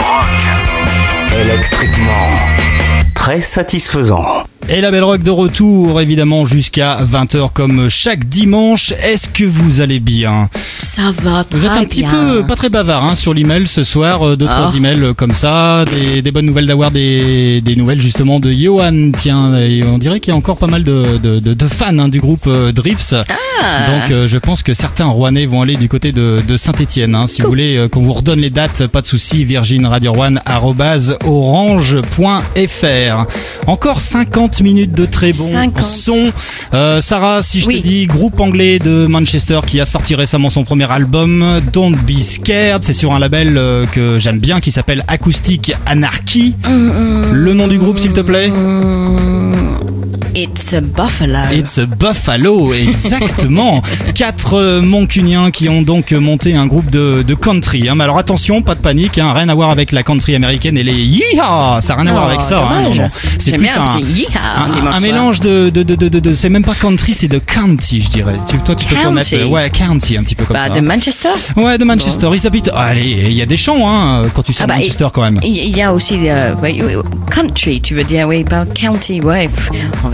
Rock. Électriquement très satisfaisant. Et la Belle Rock de retour, évidemment, jusqu'à vingt heures comme chaque dimanche. Est-ce que vous allez bien ? Ça va très bien. Vous êtes un petit bien. peu, pas très bavard hein, sur l'email ce soir. Deux, oh. trois emails comme ça. Des, des bonnes nouvelles d'avoir des, des nouvelles justement de Johan. Tiens, on dirait qu'il y a encore pas mal de, de, de, de fans hein, du groupe euh, Drips. Ah. Donc euh, je pense que certains Rouennais vont aller du côté de, de Saint-Etienne. Hein. Si cool. vous voulez euh, qu'on vous redonne les dates, pas de souci. virgin radio one arobase orange point f r. Encore cinquante minutes de très bon cinquante. Son. Euh, Sarah, si je oui. te dis groupe anglais de Manchester qui a sorti récemment son premier album, Don't Be Scared, c'est sur un label euh, que j'aime bien qui s'appelle Acoustic Anarchy. Mmh, Le nom du groupe, s'il te plaît. Mmh. It's a Buffalo. It's a Buffalo, exactement. Quatre euh, Mancuniens qui ont donc monté un groupe de, de country. Hein. Mais alors attention, pas de panique, hein, rien à voir avec la country américaine et les yeehaw, ça n'a rien à oh, voir avec ça. Hein, non, non. C'est J'aime plus un, un, un, un mélange de, de, de, de, de, de, c'est même pas country, c'est de county, je dirais. Tu, toi, tu peux connaître, ouais, county, un petit peu comme bah, ça. De Manchester. Ouais, de Manchester. Bon. Ils habitent. Oh, allez, il y a des champs, hein, quand tu sais ah bah, Manchester quand même. Il y a aussi euh, country, tu veux dire, oui, bah, county, ouais. On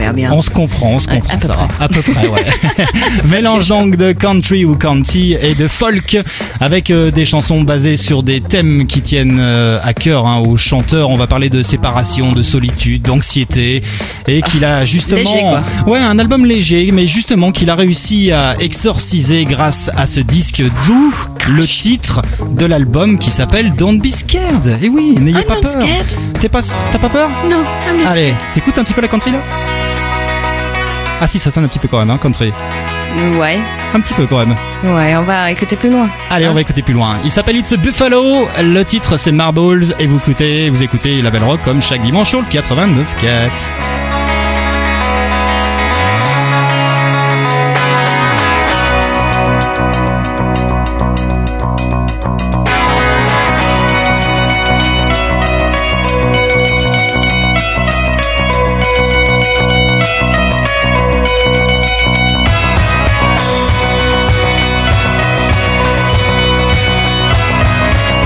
super bien. On se comprend, on se Ouais, comprend, à peu Sarah. près. À peu près, ouais. Mélange donc de country ou county et de folk avec euh, des chansons basées sur des thèmes qui tiennent euh, à cœur hein, aux chanteurs. On va parler de séparation, de solitude, d'anxiété et qu'il a justement, Léger, quoi. ouais, un album léger, mais justement qu'il a réussi à exorciser grâce à ce disque, d'où le titre de l'album qui s'appelle Don't Be Scared. Et oui, n'ayez I'm pas not peur. scared. T'es pas, t'as pas peur? Non, I'm not Allez, t'écoutes un petit peu la country là? Ah si, ça sonne un petit peu quand même, hein, country. scared. Ouais, Un petit peu quand même. ouais, on va écouter plus loin. Allez, Hein? on va écouter plus loin. Il s'appelle It's a Buffalo. Le titre c'est Marbles et vous écoutez, vous écoutez la Belle Rock comme chaque dimanche sur le quatre-vingt-neuf quatre.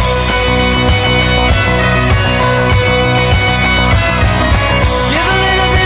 Give a little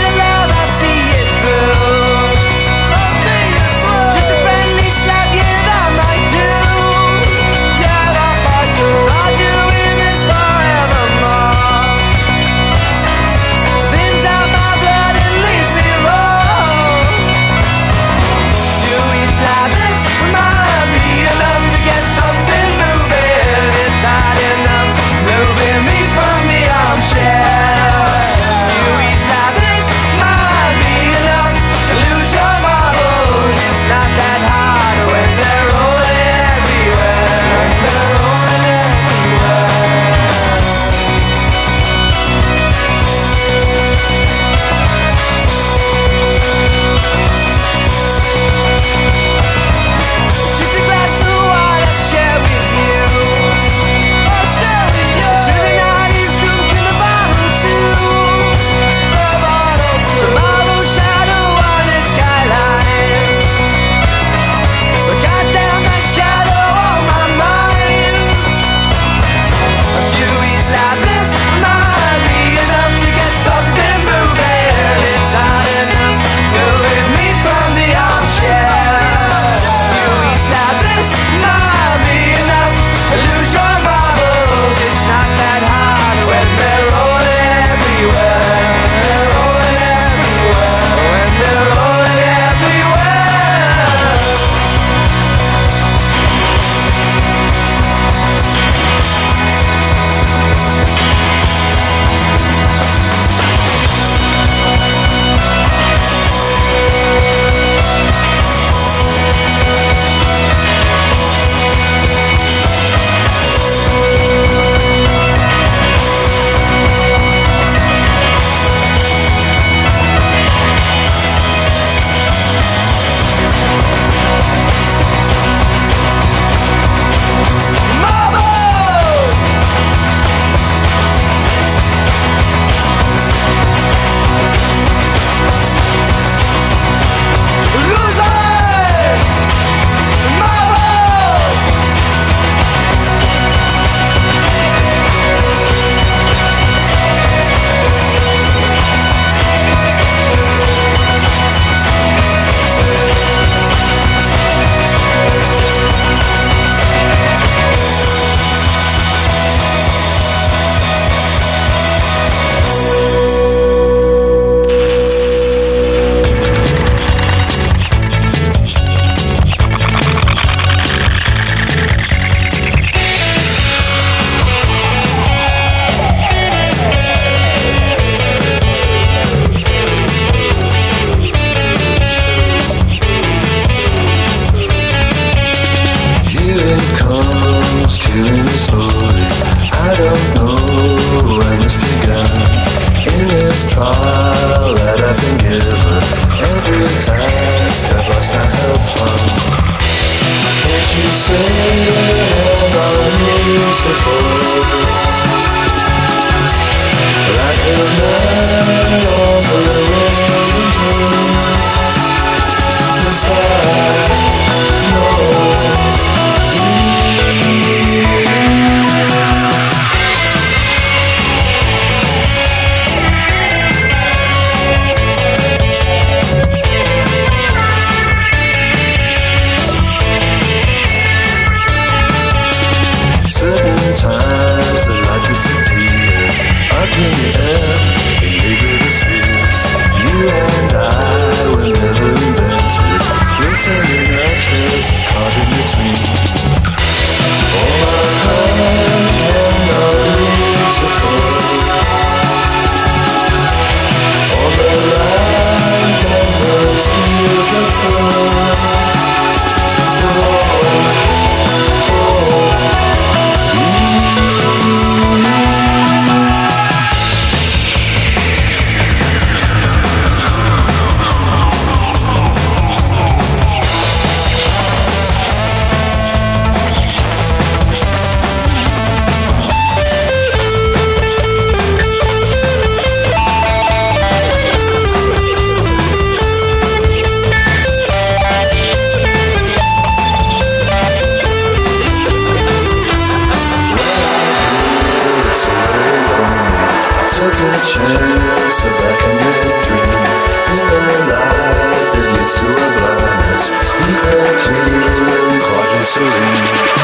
took a chance, a black-and-red dream. In the light that leads to a blindness, he crept in, quiet and serene.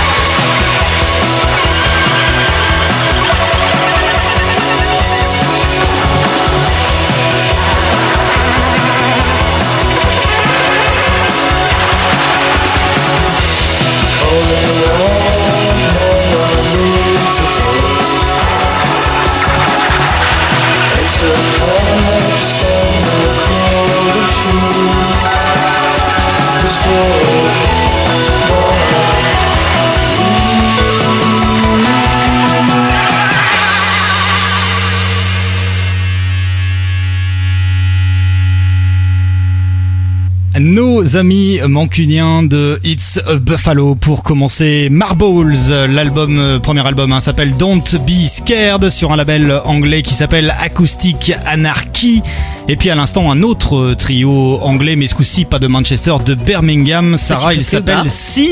Nos amis mancuniens de It's a Buffalo pour commencer Marbles, l'album, euh, premier album hein, s'appelle Don't Be Scared sur un label anglais qui s'appelle Acoustic Anarchy. Et puis à l'instant un autre trio anglais, mais ce coup-ci pas de Manchester, de Birmingham. Sarah, il s'appelle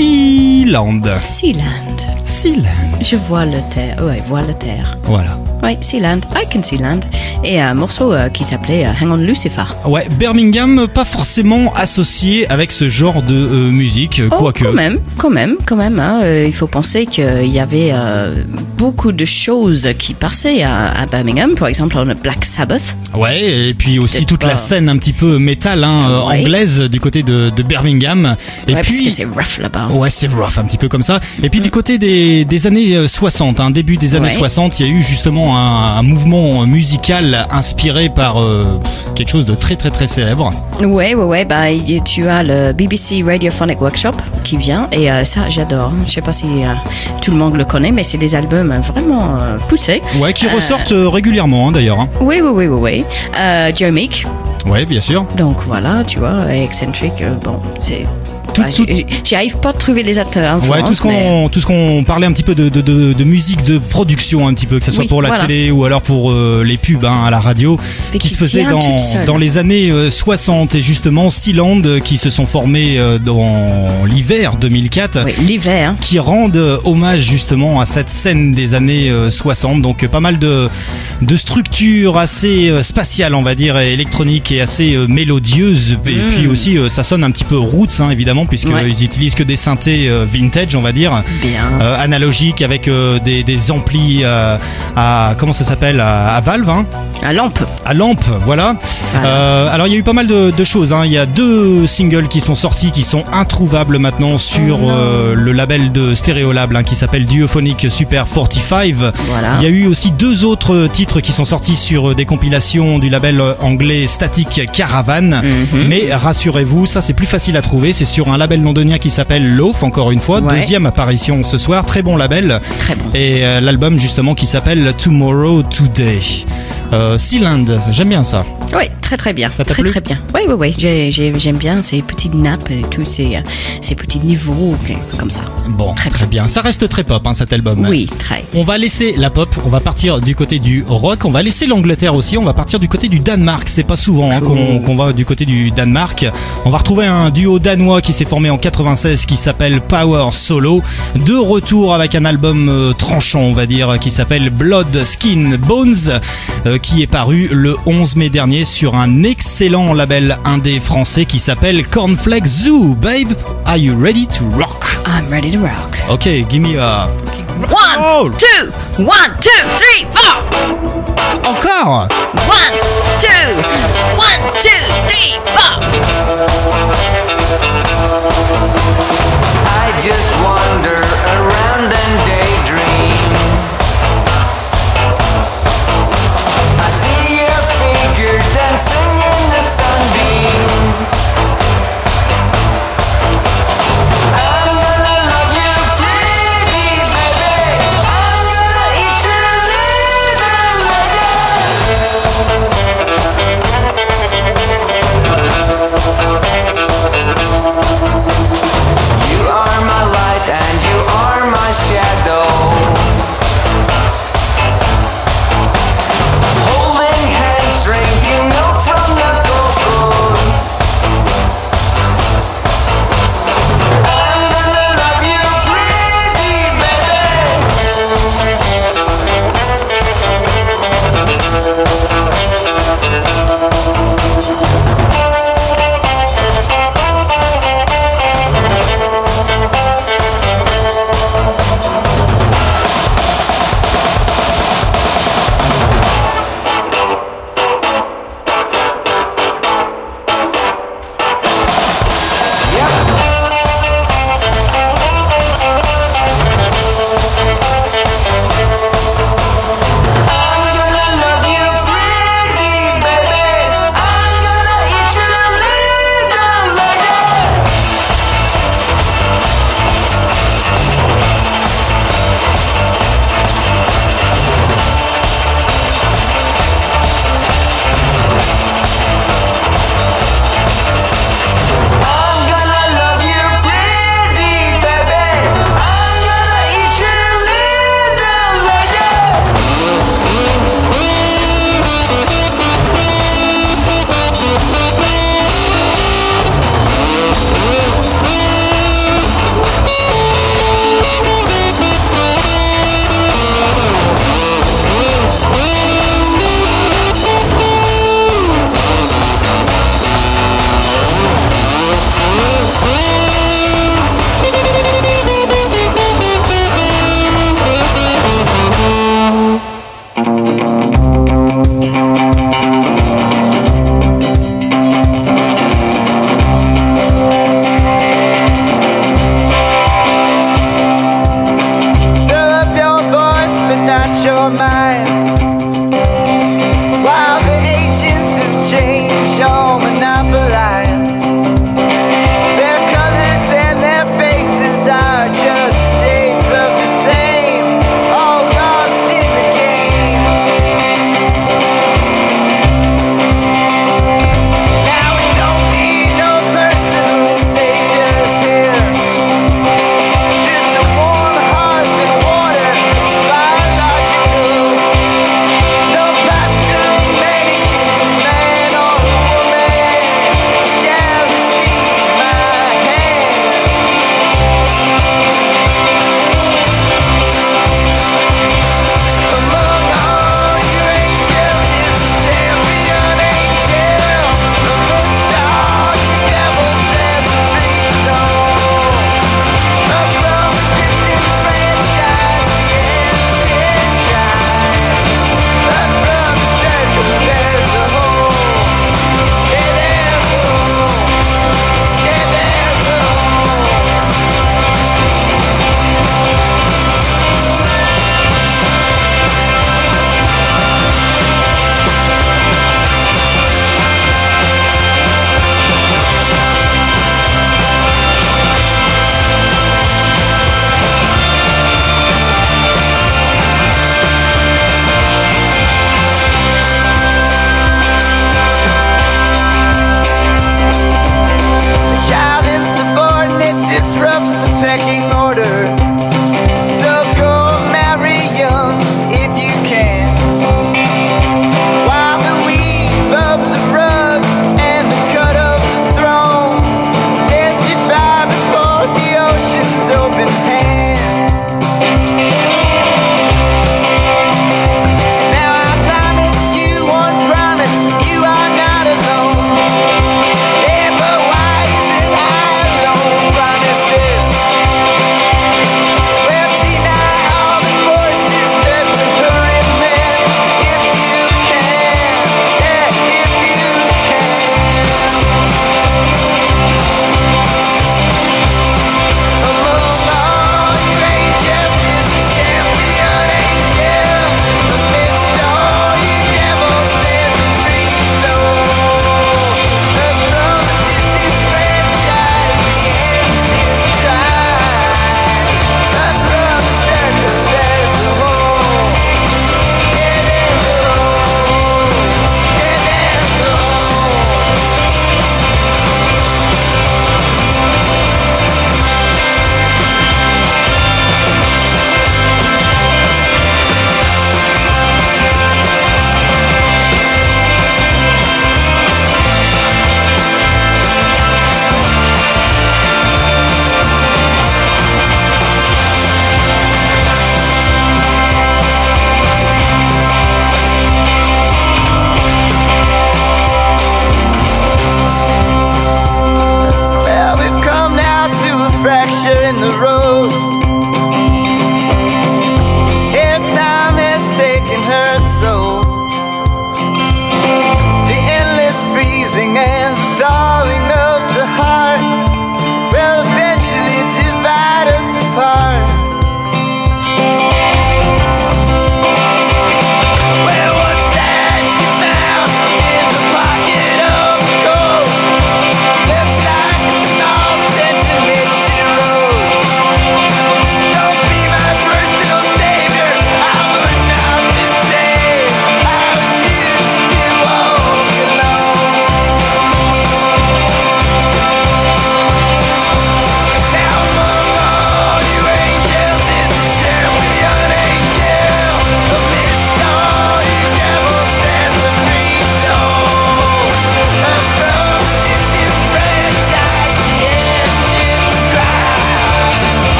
Sealand. Sealand. Sealand. Je vois le terre. Ouais, vois le terre. Voilà. Oui, Sealand, I can Sealand. Et un morceau euh, qui s'appelait euh, Hang on Lucifer. Ouais, Birmingham, pas forcément associé avec ce genre de euh, musique, oh, quoique. Quand même, quand même, quand même. Hein, euh, il faut penser qu'il y avait euh, beaucoup de choses qui passaient à, à Birmingham, par exemple le Black Sabbath. Ouais, et puis aussi C'est toute pas... la scène un petit peu métal hein, ouais. anglaise du côté de, de Birmingham. Et ouais, puis, parce que c'est rough là-bas. Ouais, c'est rough, un petit peu comme ça. Et puis mm. du côté des, des années soixante, hein, début des années ouais. soixante, il y a eu justement un, un mouvement musical inspiré par euh, quelque chose de très très très célèbre. Ouais, ouais, ouais. Bah, tu as le B B C Radiophonic Workshop qui vient et euh, ça, j'adore. Je sais pas si euh, tout le monde le connaît, mais c'est des albums vraiment euh, poussés. Ouais, qui euh, ressortent régulièrement hein, d'ailleurs. Hein. Oui, oui, oui, oui, oui. Euh, Joe Meek. Ouais, bien sûr. Donc voilà, tu vois, Eccentric, euh, bon, c'est... Tout, ouais, tout... J'arrive pas à trouver les acteurs en ouais, France, tout ce qu'on mais... tout ce qu'on parlait un petit peu de, de, de, de musique de production un petit peu, que ce soit oui, pour la voilà. télé ou alors pour euh, les pubs hein, à la radio, mais qui, qui se faisaient dans, dans les années euh, soixante et justement Sealand euh, qui se sont formés euh, dans l'hiver deux mille quatre, oui, l'hiver, hein. qui rendent hommage justement à cette scène des années euh, soixante. Donc euh, pas mal de de structures assez euh, spatiales on va dire, et électroniques et assez euh, mélodieuses. Et mmh. puis aussi euh, ça sonne un petit peu roots hein, évidemment puisque ouais. ils utilisent que des synthés euh, vintage on va dire, bien euh, analogiques avec euh, des, des amplis euh, à comment ça s'appelle à, à valve hein. à lampe à lampe voilà, voilà. Euh, alors il y a eu pas mal de, de choses hein. Il y a deux singles qui sont sortis qui sont introuvables maintenant sur oh euh, le label de Stereolab hein, qui s'appelle Duophonic Super quarante-cinq. Voilà. Il y a eu aussi deux autres titres qui sont sortis sur des compilations du label anglais Static Caravan. Mm-hmm. Mais rassurez-vous, ça c'est plus facile à trouver, c'est sur un label londonien qui s'appelle Loaf, encore une fois, ouais. deuxième apparition ce soir, très bon label. Très bon. Et euh, l'album justement qui s'appelle Tomorrow Today. Euh, Sealand, j'aime bien ça. Oui, très très bien. Ça t'a très plu? Très bien. Oui, oui, oui. J'ai, j'ai, j'aime bien ces petites nappes et tous ces, ces petits niveaux comme ça. Bon, très, très bien. bien. Ça reste très pop, hein, cet album. Oui, très. On va laisser la pop, on va partir du côté du rock, on va laisser l'Angleterre aussi, on va partir du côté du Danemark. C'est pas souvent hein, qu'on, qu'on va du côté du Danemark. On va retrouver un duo danois qui s'est formé en quatre-vingt-seize qui s'appelle Power Solo. De retour avec un album euh, tranchant, on va dire, qui s'appelle Blood, Skin, Bones, euh, qui est paru le onze mai dernier sur un excellent label indé français qui s'appelle Cornflake Zoo. Babe, are you ready to rock? I'm ready to rock. Ok, give me a fucking rock. One, roll. two, one, two, three, four. Encore. One, two, one, two, three, four. I just wander around and daydream. I see your figure dancing in the sunbeams. I'm gonna love you pretty, baby. I'm gonna eat your liver, baby.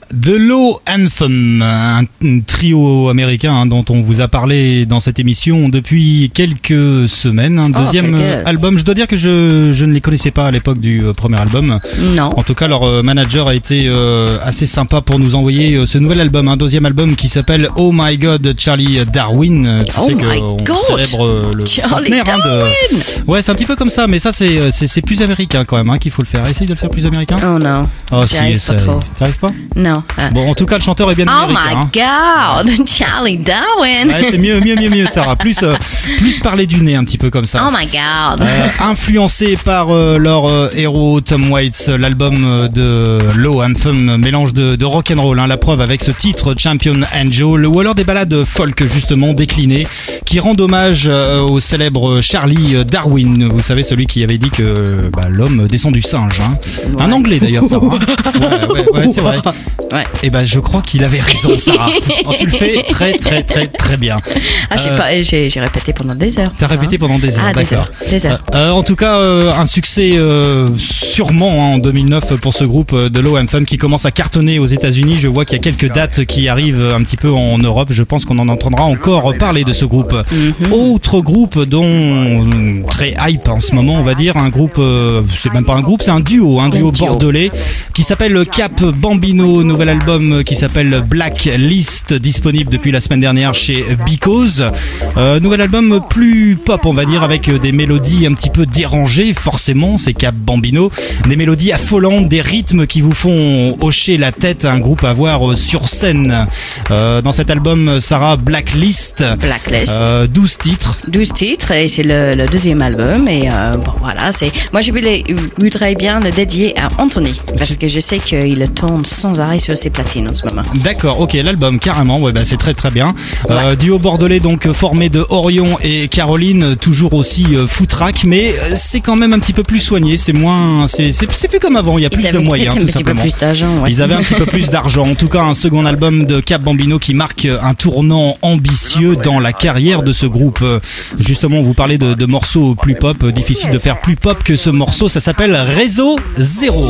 The Low Anthem, un trio américain hein, dont on vous a parlé dans cette émission depuis quelques semaines. Un deuxième oh, quelques... album. Je dois dire que je, je ne les connaissais pas à l'époque du euh, premier album. Non. En tout cas, leur euh, manager a été euh, assez sympa pour nous envoyer euh, ce nouvel album, un deuxième album qui s'appelle Oh My God Charlie Darwin. Tu oh sais qu'on célèbre euh, le Charlie centenaire hein, Darwin. de... Ouais, c'est un petit peu comme ça, mais ça c'est c'est, c'est plus américain quand même hein, qu'il faut le faire. Essaye de le faire plus américain. Oh non. Oh J'y si, arrive ça. pas trop. T'arrives pas? Non. Ah. Bon, en tout cas, le chanteur est bien Oh américain. my hein. God, Charlie Darwin. Ouais, c'est mieux, mieux, mieux, mieux, Sarah. Plus, euh, plus parler du nez un petit peu comme ça. Oh my God. Euh, influencé par euh, leur euh, héros Tom Waits, l'album euh, de Low Anthem, mélange de, de rock and roll. Hein, la preuve avec ce titre Champion Angel, ou alors des ballades folk justement déclinées, qui rendent hommage euh, au célèbre Charlie Darwin. Vous savez, celui qui avait dit que bah, l'homme descend du singe. Hein. Ouais. Un Anglais d'ailleurs, Sarah. Hein. Ouais, ouais, ouais, c'est vrai. Ouais. Et ben, je crois qu'il avait raison, Sarah. Oh, tu le fais très, très, très, très bien. Ah, j'ai, Euh, pas, j'ai, j'ai répété pendant des heures. T'as répété pendant des heures, Ah, des d'accord. heures. Des heures. Euh, en tout cas, euh, un succès euh, sûrement hein, en deux mille neuf pour ce groupe euh, de Low Anthem qui commence à cartonner aux États-Unis. Je vois qu'il y a quelques dates qui arrivent un petit peu en Europe. Je pense qu'on en entendra encore parler de ce groupe. Mm-hmm. Autre groupe dont euh, très hype en ce moment, on va dire, un groupe, euh, c'est même pas un groupe, c'est un duo, un duo Un duo. bordelais qui s'appelle Cap Bambino. Nouvel album qui s'appelle Black List, disponible depuis la semaine dernière chez Because. Euh, nouvel album plus pop, on va dire, avec des mélodies un petit peu dérangées, forcément, c'est Cap Bambino. Des mélodies affolantes, des rythmes qui vous font hocher la tête, un groupe à voir sur scène. Euh, dans cet album, Sarah, Blacklist, Blacklist. euh, douze titres. douze titres et c'est le, le deuxième album et euh, bon voilà c'est moi je voulais, voudrais bien le dédier à Anthony parce que je sais qu'il le tourne sans arrêt sur ses platines en ce moment. D'accord, ok, l'album carrément, ouais, bah, c'est très très bien. Euh, Ouais. Duo bordelais donc formé de Orion et Caroline, toujours aussi euh, footrack, mais euh, c'est quand même un petit peu plus soigné, c'est moins, c'est, c'est, c'est plus comme avant, il y a plus Ils de avaient moyens peut-être un tout petit peu simplement. plus d'argent. Ouais. Ils avaient un petit peu plus d'argent. En tout cas, un second album de Cap Bambino qui marque un tournant ambitieux dans la carrière de ce groupe. Euh, Justement, on vous parlait de, de morceaux plus pop. Euh, Difficile de faire plus pop que ce morceau. Ça s'appelle Réseau Zéro.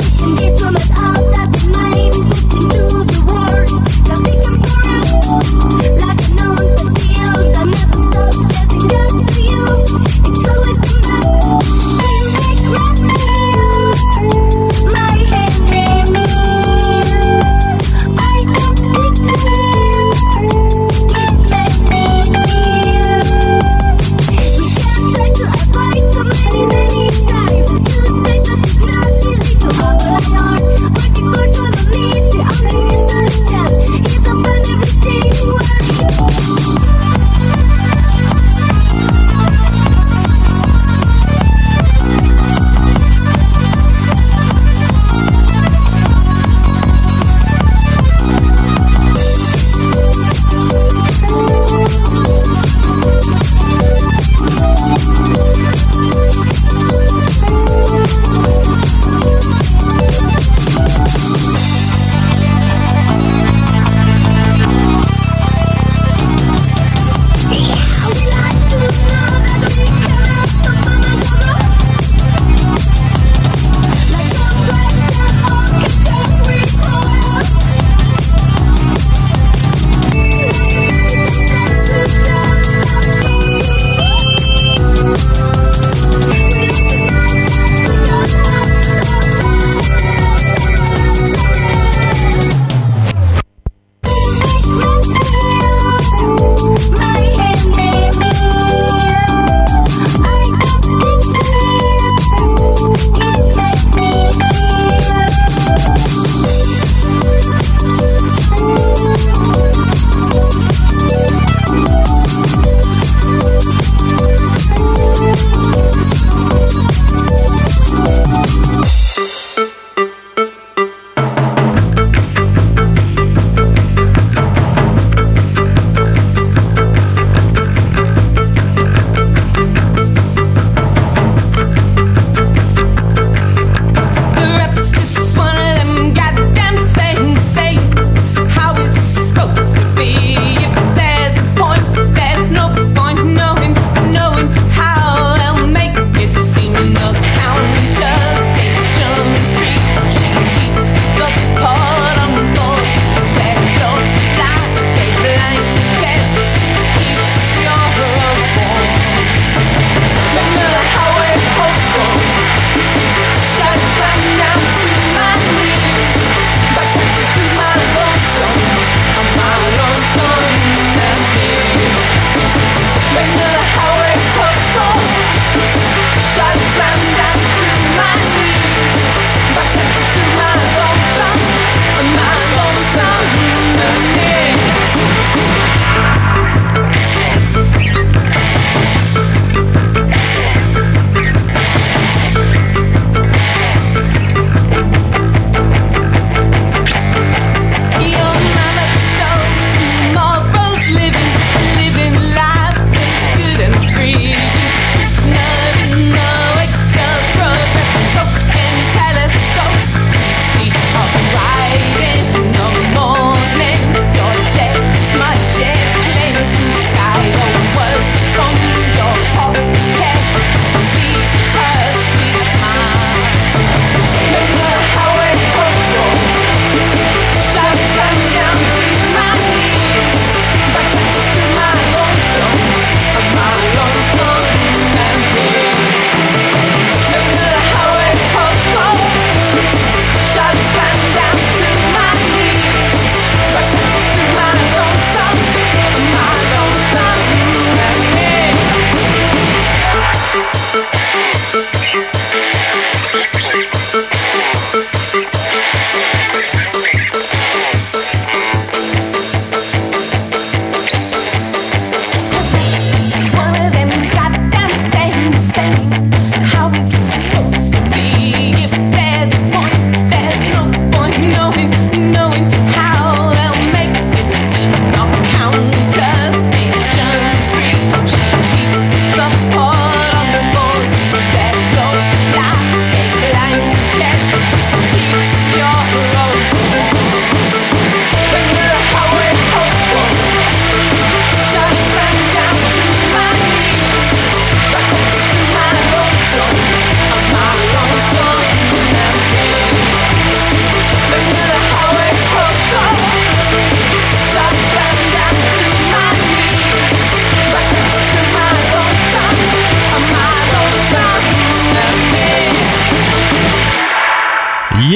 Into the wars, now they come for us.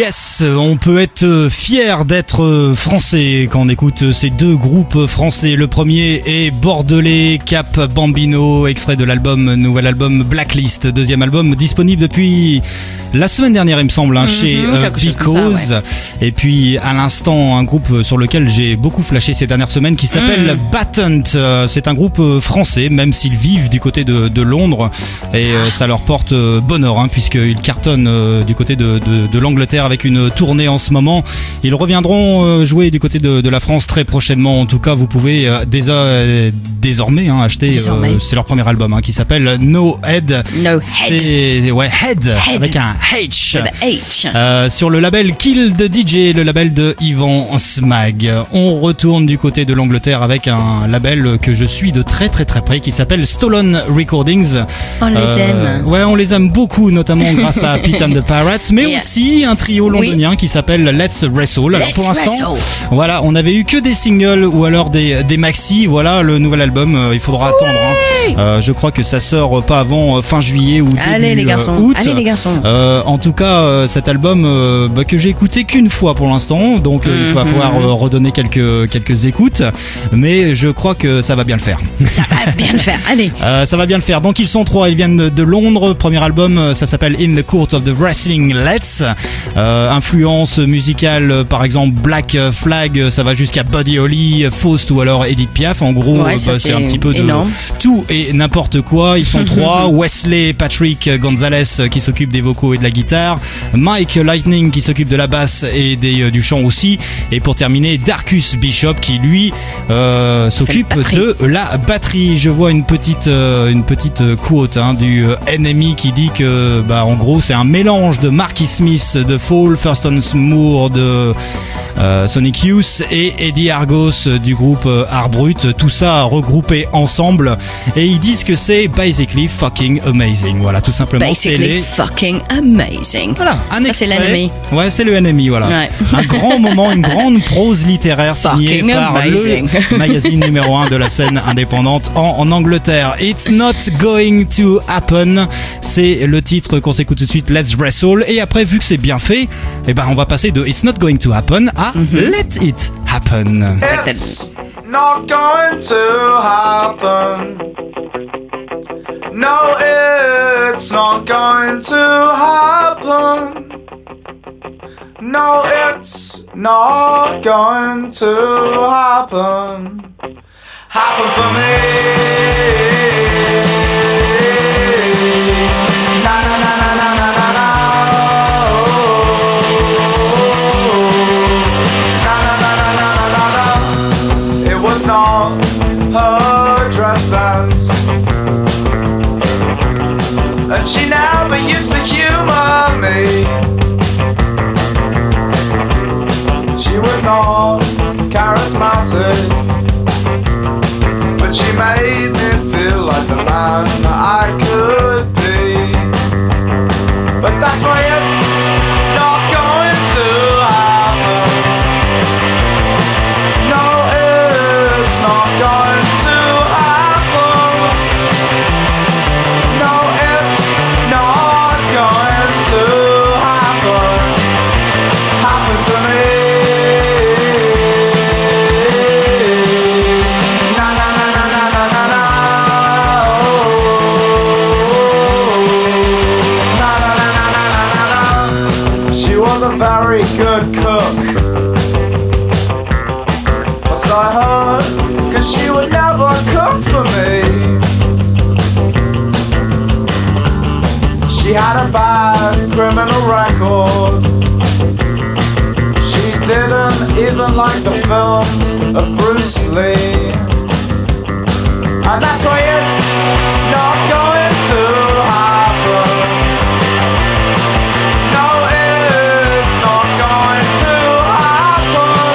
Yes, on peut être fier d'être français quand on écoute ces deux groupes français. Le premier est bordelais, Cap Bambino, extrait de l'album, nouvel album Blacklist, deuxième album disponible depuis la semaine dernière il me semble, hein, mm-hmm, chez euh, Because. Ça, ouais. Et puis à l'instant un groupe sur lequel j'ai beaucoup flashé ces dernières semaines qui s'appelle mm. Battent. Euh, c'est un groupe français, même s'ils vivent du côté de, de Londres, et euh, ça leur porte euh, bonheur, hein, puisqu'ils cartonnent euh, du côté de, de, de l'Angleterre avec une tournée en ce moment. Ils reviendront euh, jouer du côté de, de la France très prochainement. En tout cas vous pouvez euh, dés- euh, désormais hein, acheter, désormais. Euh, c'est leur premier album hein, qui s'appelle No Head. No c'est, Head. Ouais, Head, Head. Avec un H. H. Euh, sur le label Kill the D J, le label de Yvan Smag. On retourne du côté de l'Angleterre avec un label que je suis de très très très près qui s'appelle Stolen Recordings. On les euh, aime. Ouais, on les aime beaucoup, notamment grâce à Pete and the Pirates, mais yeah. aussi un trio londonien oui. qui s'appelle Let's Wrestle. Alors Let's pour l'instant, Wrestle. voilà, on avait eu que des singles ou alors des, des maxi. Voilà, le nouvel album, euh, il faudra oui. attendre. Hein. Euh, je crois que ça sort pas avant euh, fin juillet ou début Allez, les garçons. Euh, août. Allez les garçons. Euh, en tout cas, euh, cet album euh, bah, que j'ai écouté qu'une fois pour l'instant, donc euh, mm-hmm. il va falloir euh, redonner quelques quelques écoutes, mais je crois que ça va bien le faire. Ça va bien le faire. Allez. Euh, ça va bien le faire. Donc ils sont trois, ils viennent de Londres. Premier album, ça s'appelle In the Court of the Wrestling Let's. Euh, influence musicale, par exemple Black Flag, ça va jusqu'à Buddy Holly, Faust ou alors Edith Piaf. En gros, ouais, ça, bah, c'est, c'est un petit peu énorme. de tout et n'importe quoi. Ils sont trois. Wesley Patrick Gonzalez qui s'occupe des vocaux et de la guitare. Mike Lightning qui s'occupe de la basse et des, euh, du chant aussi. Et pour terminer, Darkus Bishop qui lui euh, s'occupe de la batterie. Je vois une petite euh, une petite quote hein, du euh, N M E qui dit que bah en gros c'est un mélange de Marky Smith de Fall, Thurston Moore de euh, Sonic Youth et Eddie Argos du groupe euh, Art Brut, tout ça regroupé ensemble, et ils disent que c'est basically fucking amazing. Voilà, tout simplement. Basically c'est les... fucking amazing. Voilà, un ça extrait. C'est l'ennemi. Ouais, c'est le N M E, voilà. Ouais. Un grand moment, une grande prose littéraire signée fucking par amazing. le magazine numéro un de la scène indépendante en, en Angleterre. It's not going to happen. C'est le titre qu'on s'écoute tout de suite, Let's Wrestle. Et après, vu que c'est bien fait, eh ben, on va passer de It's not going to happen à mm-hmm. Let it happen. It's not going to happen. No, it's not going to happen. No, it's not going to happen. Happen for me. Na na na na na na na na. Na na na na na na na. It was not her dress sense, and she never used to humor me. She was not charismatic, but she made me feel like the man I could be. But that's why it's not going to happen. No, it's not going to happen. No, it's not going to happen. Happen to me. Na na na na na na na na. Na na na na na na na. She was a very good cook, as I heard, 'cause she would never cook for me. She had a bad criminal record. She didn't even like the films of Bruce Lee. And that's why it's not going to happen. No, it's not going to happen.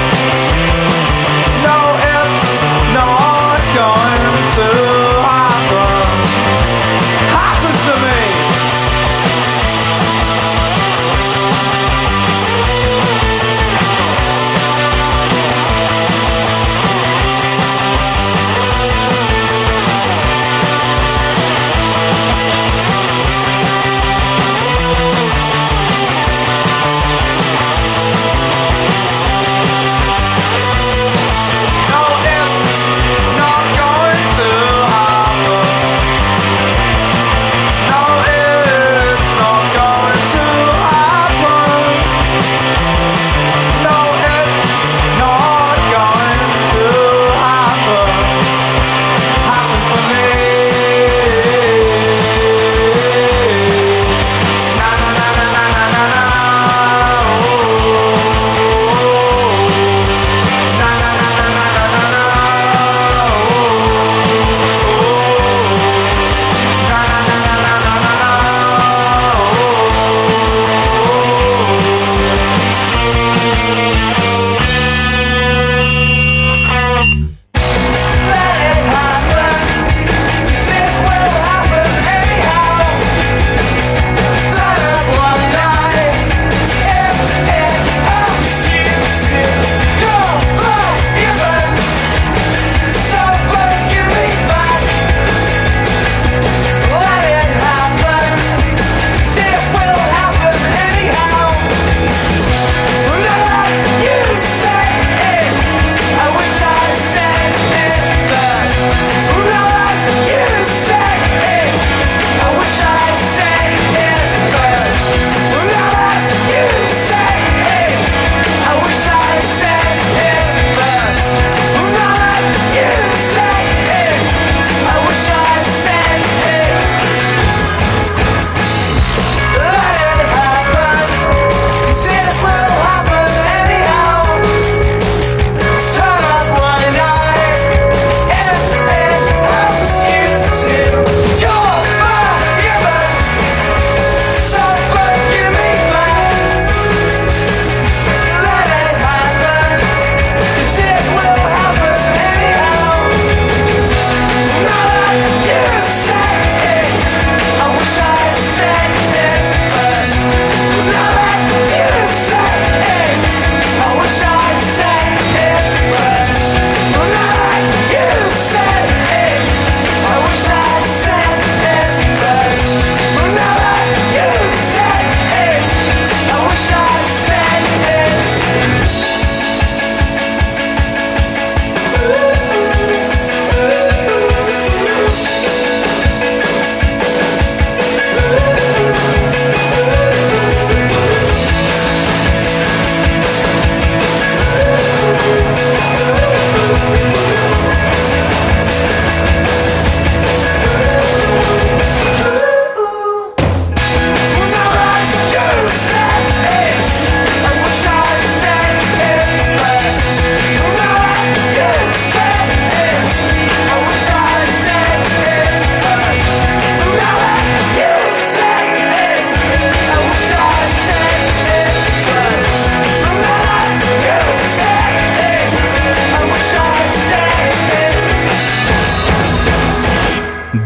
No, it's not going to happen. Happen to me.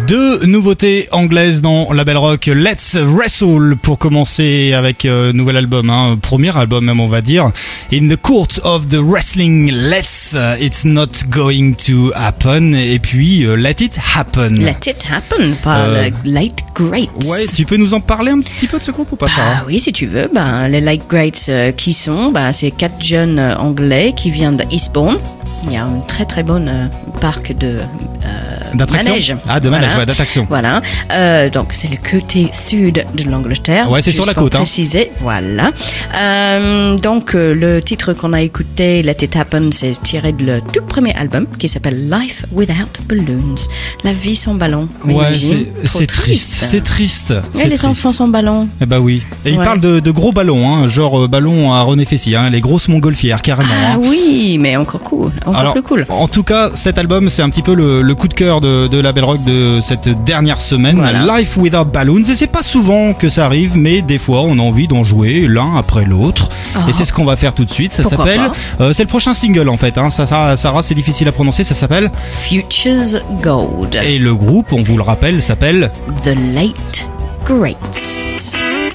Deux nouveautés anglaises dans la Belle Rock. Let's Wrestle pour commencer avec euh, nouvel album, hein, premier album même on va dire. In the Court of the Wrestling, Let's uh, It's Not Going to Happen. Et puis uh, Let It Happen. Let It Happen par Euh, le Light Greats. Ouais, tu peux nous en parler un petit peu de ce groupe ou pas, Sarah? Ah oui, si tu veux. Ben, les Light Greats, euh, qui sont ben, c'est quatre jeunes euh, anglais qui viennent de Eastbourne. Il y a un très très bon euh, parc de euh, D'attraction. manège. Ah, de manège, Voilà. ouais, d'attraction. Voilà. Euh, donc c'est le côté sud de l'Angleterre. Ouais, c'est sur Juste la pour côte, hein. Préciser. Voilà. Euh, donc euh, le titre qu'on a écouté, Let It Happen, c'est tiré de le tout premier album qui s'appelle Life Without Balloons. La vie sans ballon. Ouais, Imagine. c'est Trop c'est triste. C'est triste. Ouais, c'est les triste. enfants sans ballon. Eh bah oui. Et il Ouais. parle de, de gros ballons, hein, genre euh, ballons à René Fessy, hein, les grosses montgolfières carrément. Ah hein. oui, mais encore cool. Encore Alors, plus cool. en tout cas, cet album, c'est un petit peu le, le coup de cœur de, de la Belle Rock de cette dernière semaine. Voilà. Life Without Balloons. Et c'est pas souvent que ça arrive, mais des fois, on a envie d'en jouer l'un après l'autre. Oh. Et c'est ce qu'on va faire tout de suite. Ça Pourquoi s'appelle. euh, c'est le prochain single en fait. Hein. Ça, ça- Sarah, c'est difficile à prononcer. Ça s'appelle. Futures Gold. Et le groupe, on vous le rappelle, s'appelle. The Late Greats.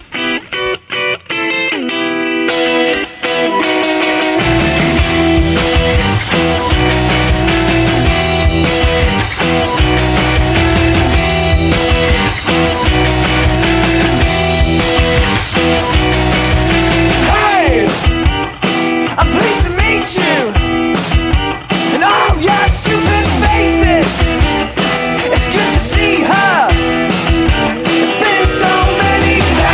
Hey, I'm pleased to meet you. And all your stupid faces. It's good to see her. It's been so many times.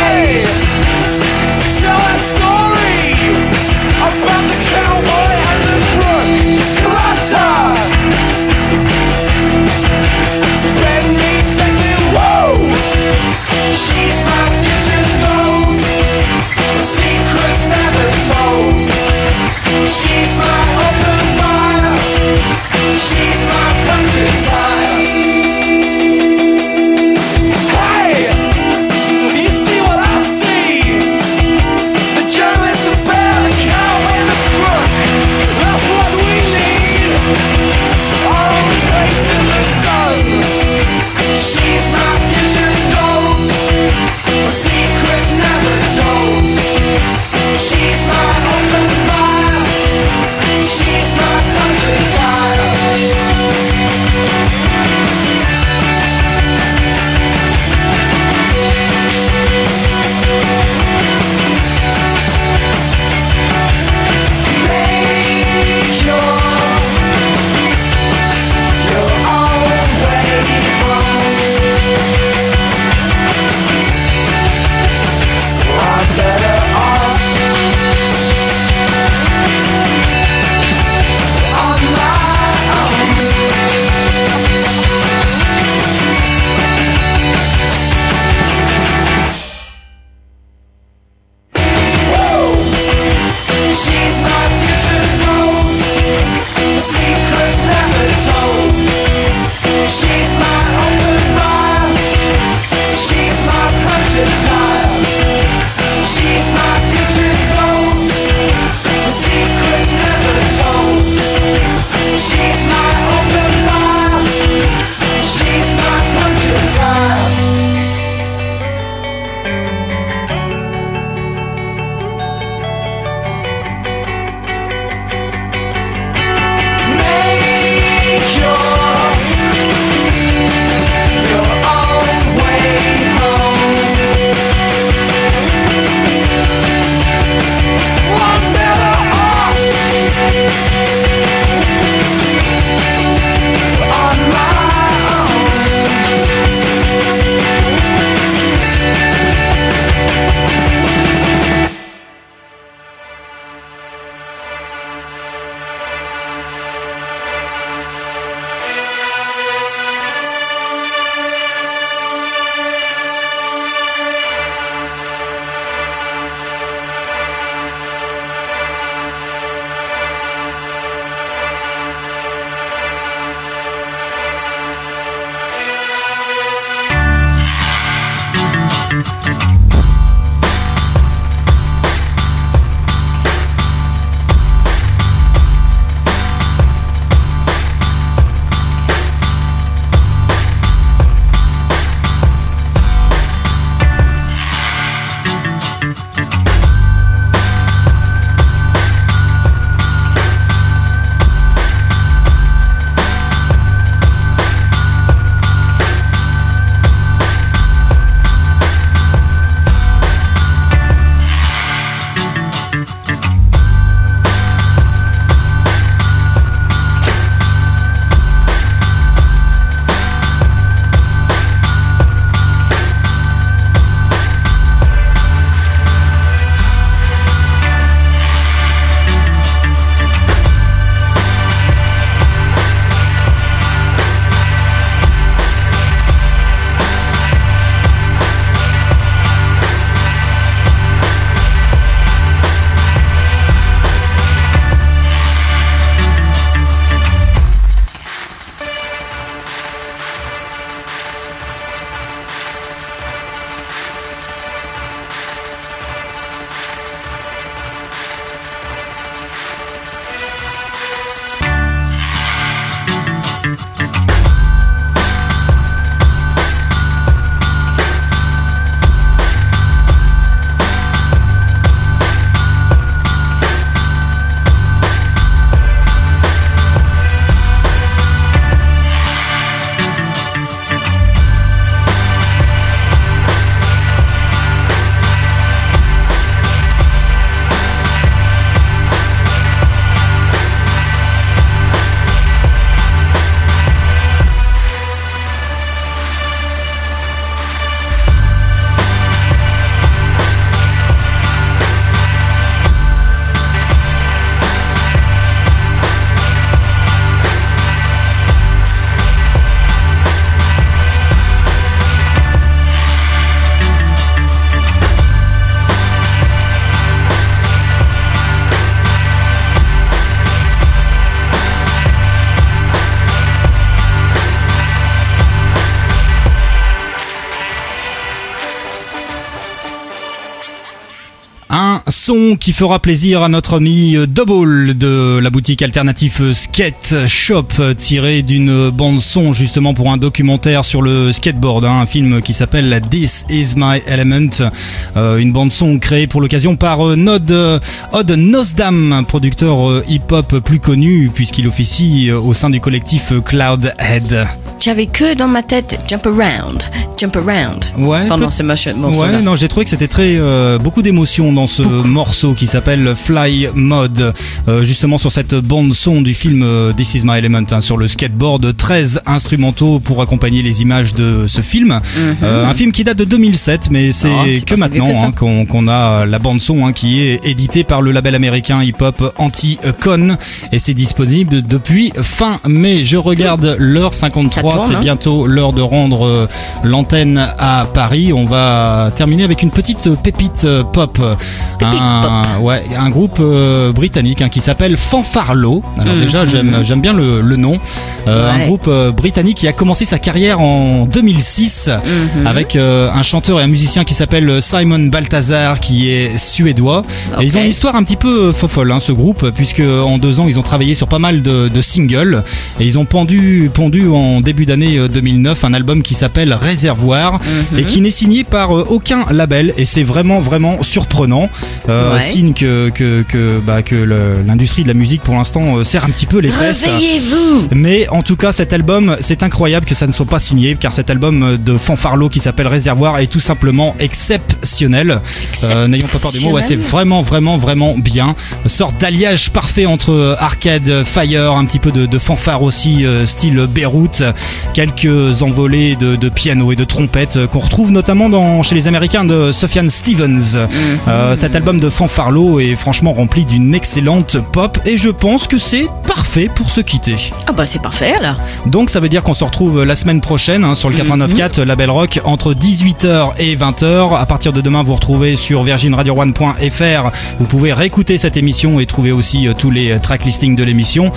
Un son qui fera plaisir à notre ami Double de la boutique alternative Skate Shop, tiré d'une bande son justement pour un documentaire sur le skateboard, hein, un film qui s'appelle This Is My Element, euh, une bande son créée pour l'occasion par euh, Nod, euh, Odd Nosdam, producteur euh, hip-hop plus connu puisqu'il officie euh, au sein du collectif euh, Cloudhead. J'avais que dans ma tête Jump Around, Jump Around Ouais, pendant peut- ce morceau- morceau-là. Ouais, non, j'ai trouvé que c'était très euh, beaucoup d'émotions dans ce beaucoup. morceau qui s'appelle Fly Mode, euh, justement sur cette bande son du film euh, This Is My Element, hein, sur le skateboard, treize instrumentaux pour accompagner les images de ce film. Mm-hmm. Euh, un film qui date de deux mille sept, mais c'est, oh, c'est que maintenant que hein, qu'on, qu'on a la bande son hein, qui est éditée par le label américain hip-hop Anti-Con et c'est disponible depuis fin mai. Je regarde l'heure cinquante-trois, tourne, c'est hein. bientôt l'heure de rendre euh, l'antenne à Paris. On va terminer avec une petite pépite euh, pop. Pépite un, pop. Ouais, un groupe euh, britannique hein, qui s'appelle Fanfarlo. Alors mmh, déjà, j'aime, mmh. j'aime bien le, le nom. Euh, ouais. Un groupe euh, britannique qui a commencé sa carrière en deux mille six mmh. avec euh, un chanteur et un musicien qui s'appelle Simon Balthazar, qui est suédois. Okay. Et ils ont une histoire un petit peu fofolle, hein, ce groupe, puisque en deux ans, ils ont travaillé sur pas mal de, de singles et ils ont pondu, pondu en début d'année deux mille neuf un album qui s'appelle Réservoir mmh. et qui n'est signé par euh, aucun label et c'est vraiment vraiment surprenant. Euh, ouais. Signe que que que bah que le, l'industrie de la musique pour l'instant euh, serre un petit peu les fesses. Réveillez-vous. Mais en tout cas, cet album, c'est incroyable que ça ne soit pas signé, car cet album de Fanfarlo qui s'appelle Réservoir est tout simplement exceptionnel. Euh, n'ayons pas peur des mots, ouais, c'est vraiment vraiment vraiment bien. Sorte d'alliage parfait entre arcade, fire, un petit peu de, de fanfare aussi, euh, style Beyrouth, quelques envolées de, de piano et de trompette qu'on retrouve notamment dans, chez les Américains de Sufjan Stevens. Mm-hmm. Euh, cet album de Fanfarlo est franchement rempli d'une excellente pop et je pense que c'est parfait pour se quitter. Ah bah c'est parfait là. Donc ça veut dire qu'on se retrouve la semaine prochaine hein, sur le quatre-vingt-neuf virgule quatre mm-hmm. Label Rock entre dix-huit heures et vingt heures. À partir de demain, vous retrouvez sur virgin radio one point f r. Vous pouvez réécouter cette émission et trouver aussi euh, tous les track listings de l'émission.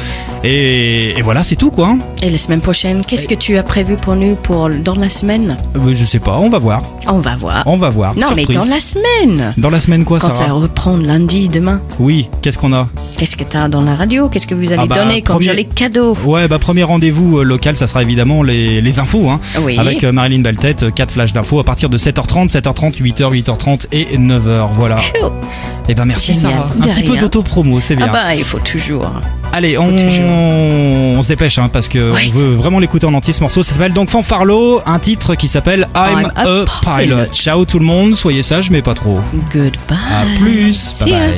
Et, et voilà, c'est tout quoi. Et la semaine prochaine, qu'est-ce et... que tu as prévu pour nous pour dans la semaine? euh, Je sais pas, on va voir. On va voir. On va voir. Non Surprise. Mais dans la semaine. Dans la semaine quoi, Quand Sarah? ça reprend lundi demain. Oui, qu'est-ce qu'on a? Qu'est-ce que t'as dans la radio? Qu'est-ce que vous allez ah bah, donner comme premier... les cadeaux? Ouais, bah premier rendez-vous euh, local, ça sera évidemment les, les infos, hein, oui. avec euh, Marilyn Baltet, euh, quatre flashs d'infos à partir de sept heures trente, sept heures trente, huit heures, huit heures trente et neuf heures, voilà. Cool. Et ben merci Génial. Sarah, un petit peu d'auto-promo, c'est bien. Ah bah il faut toujours. Allez, on, on se dépêche hein, parce que oui. on veut vraiment l'écouter en entier ce morceau. Ça s'appelle donc Fanfarlo, un titre qui s'appelle I'm, I'm a, a pilot. pilot. Ciao tout le monde, soyez sages mais pas trop. Goodbye. À plus. Bye bye.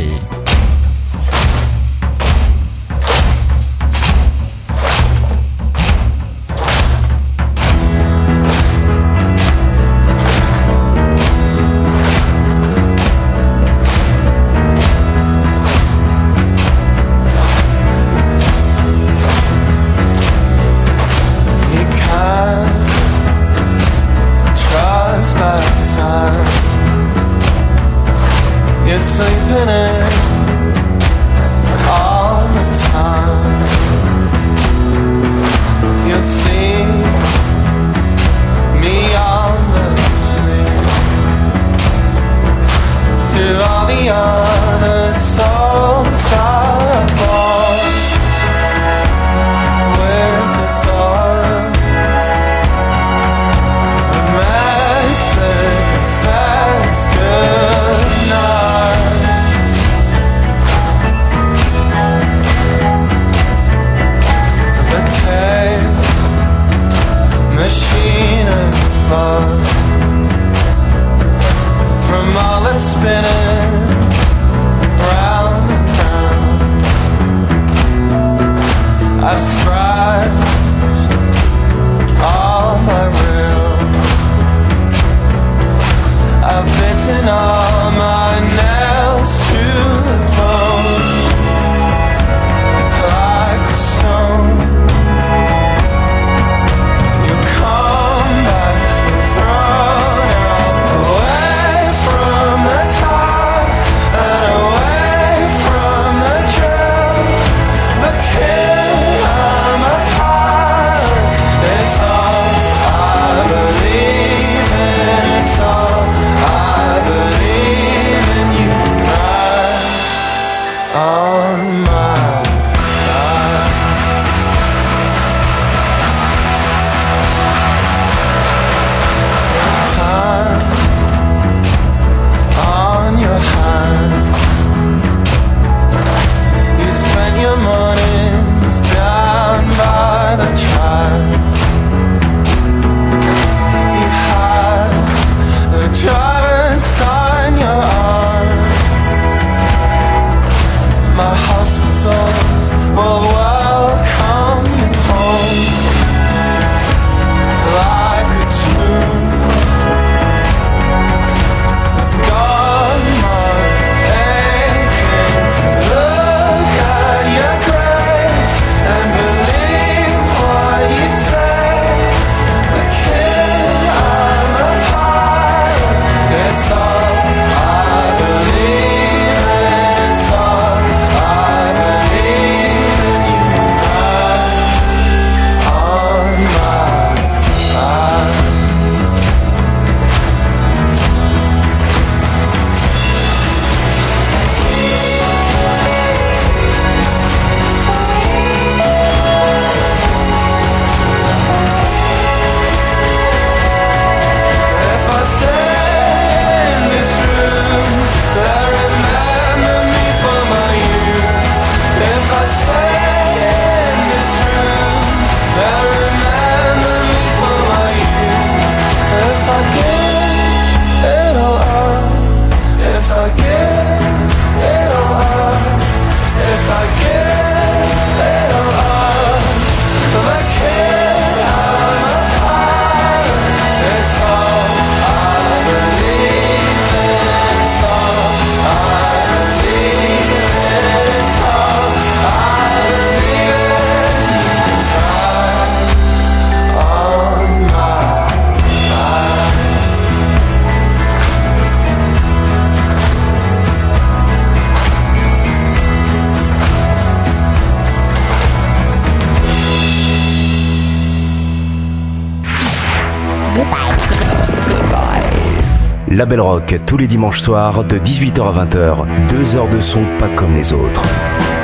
From La Belle Rock, tous les dimanches soirs de dix-huit heures à vingt heures. Deux heures de son pas comme les autres.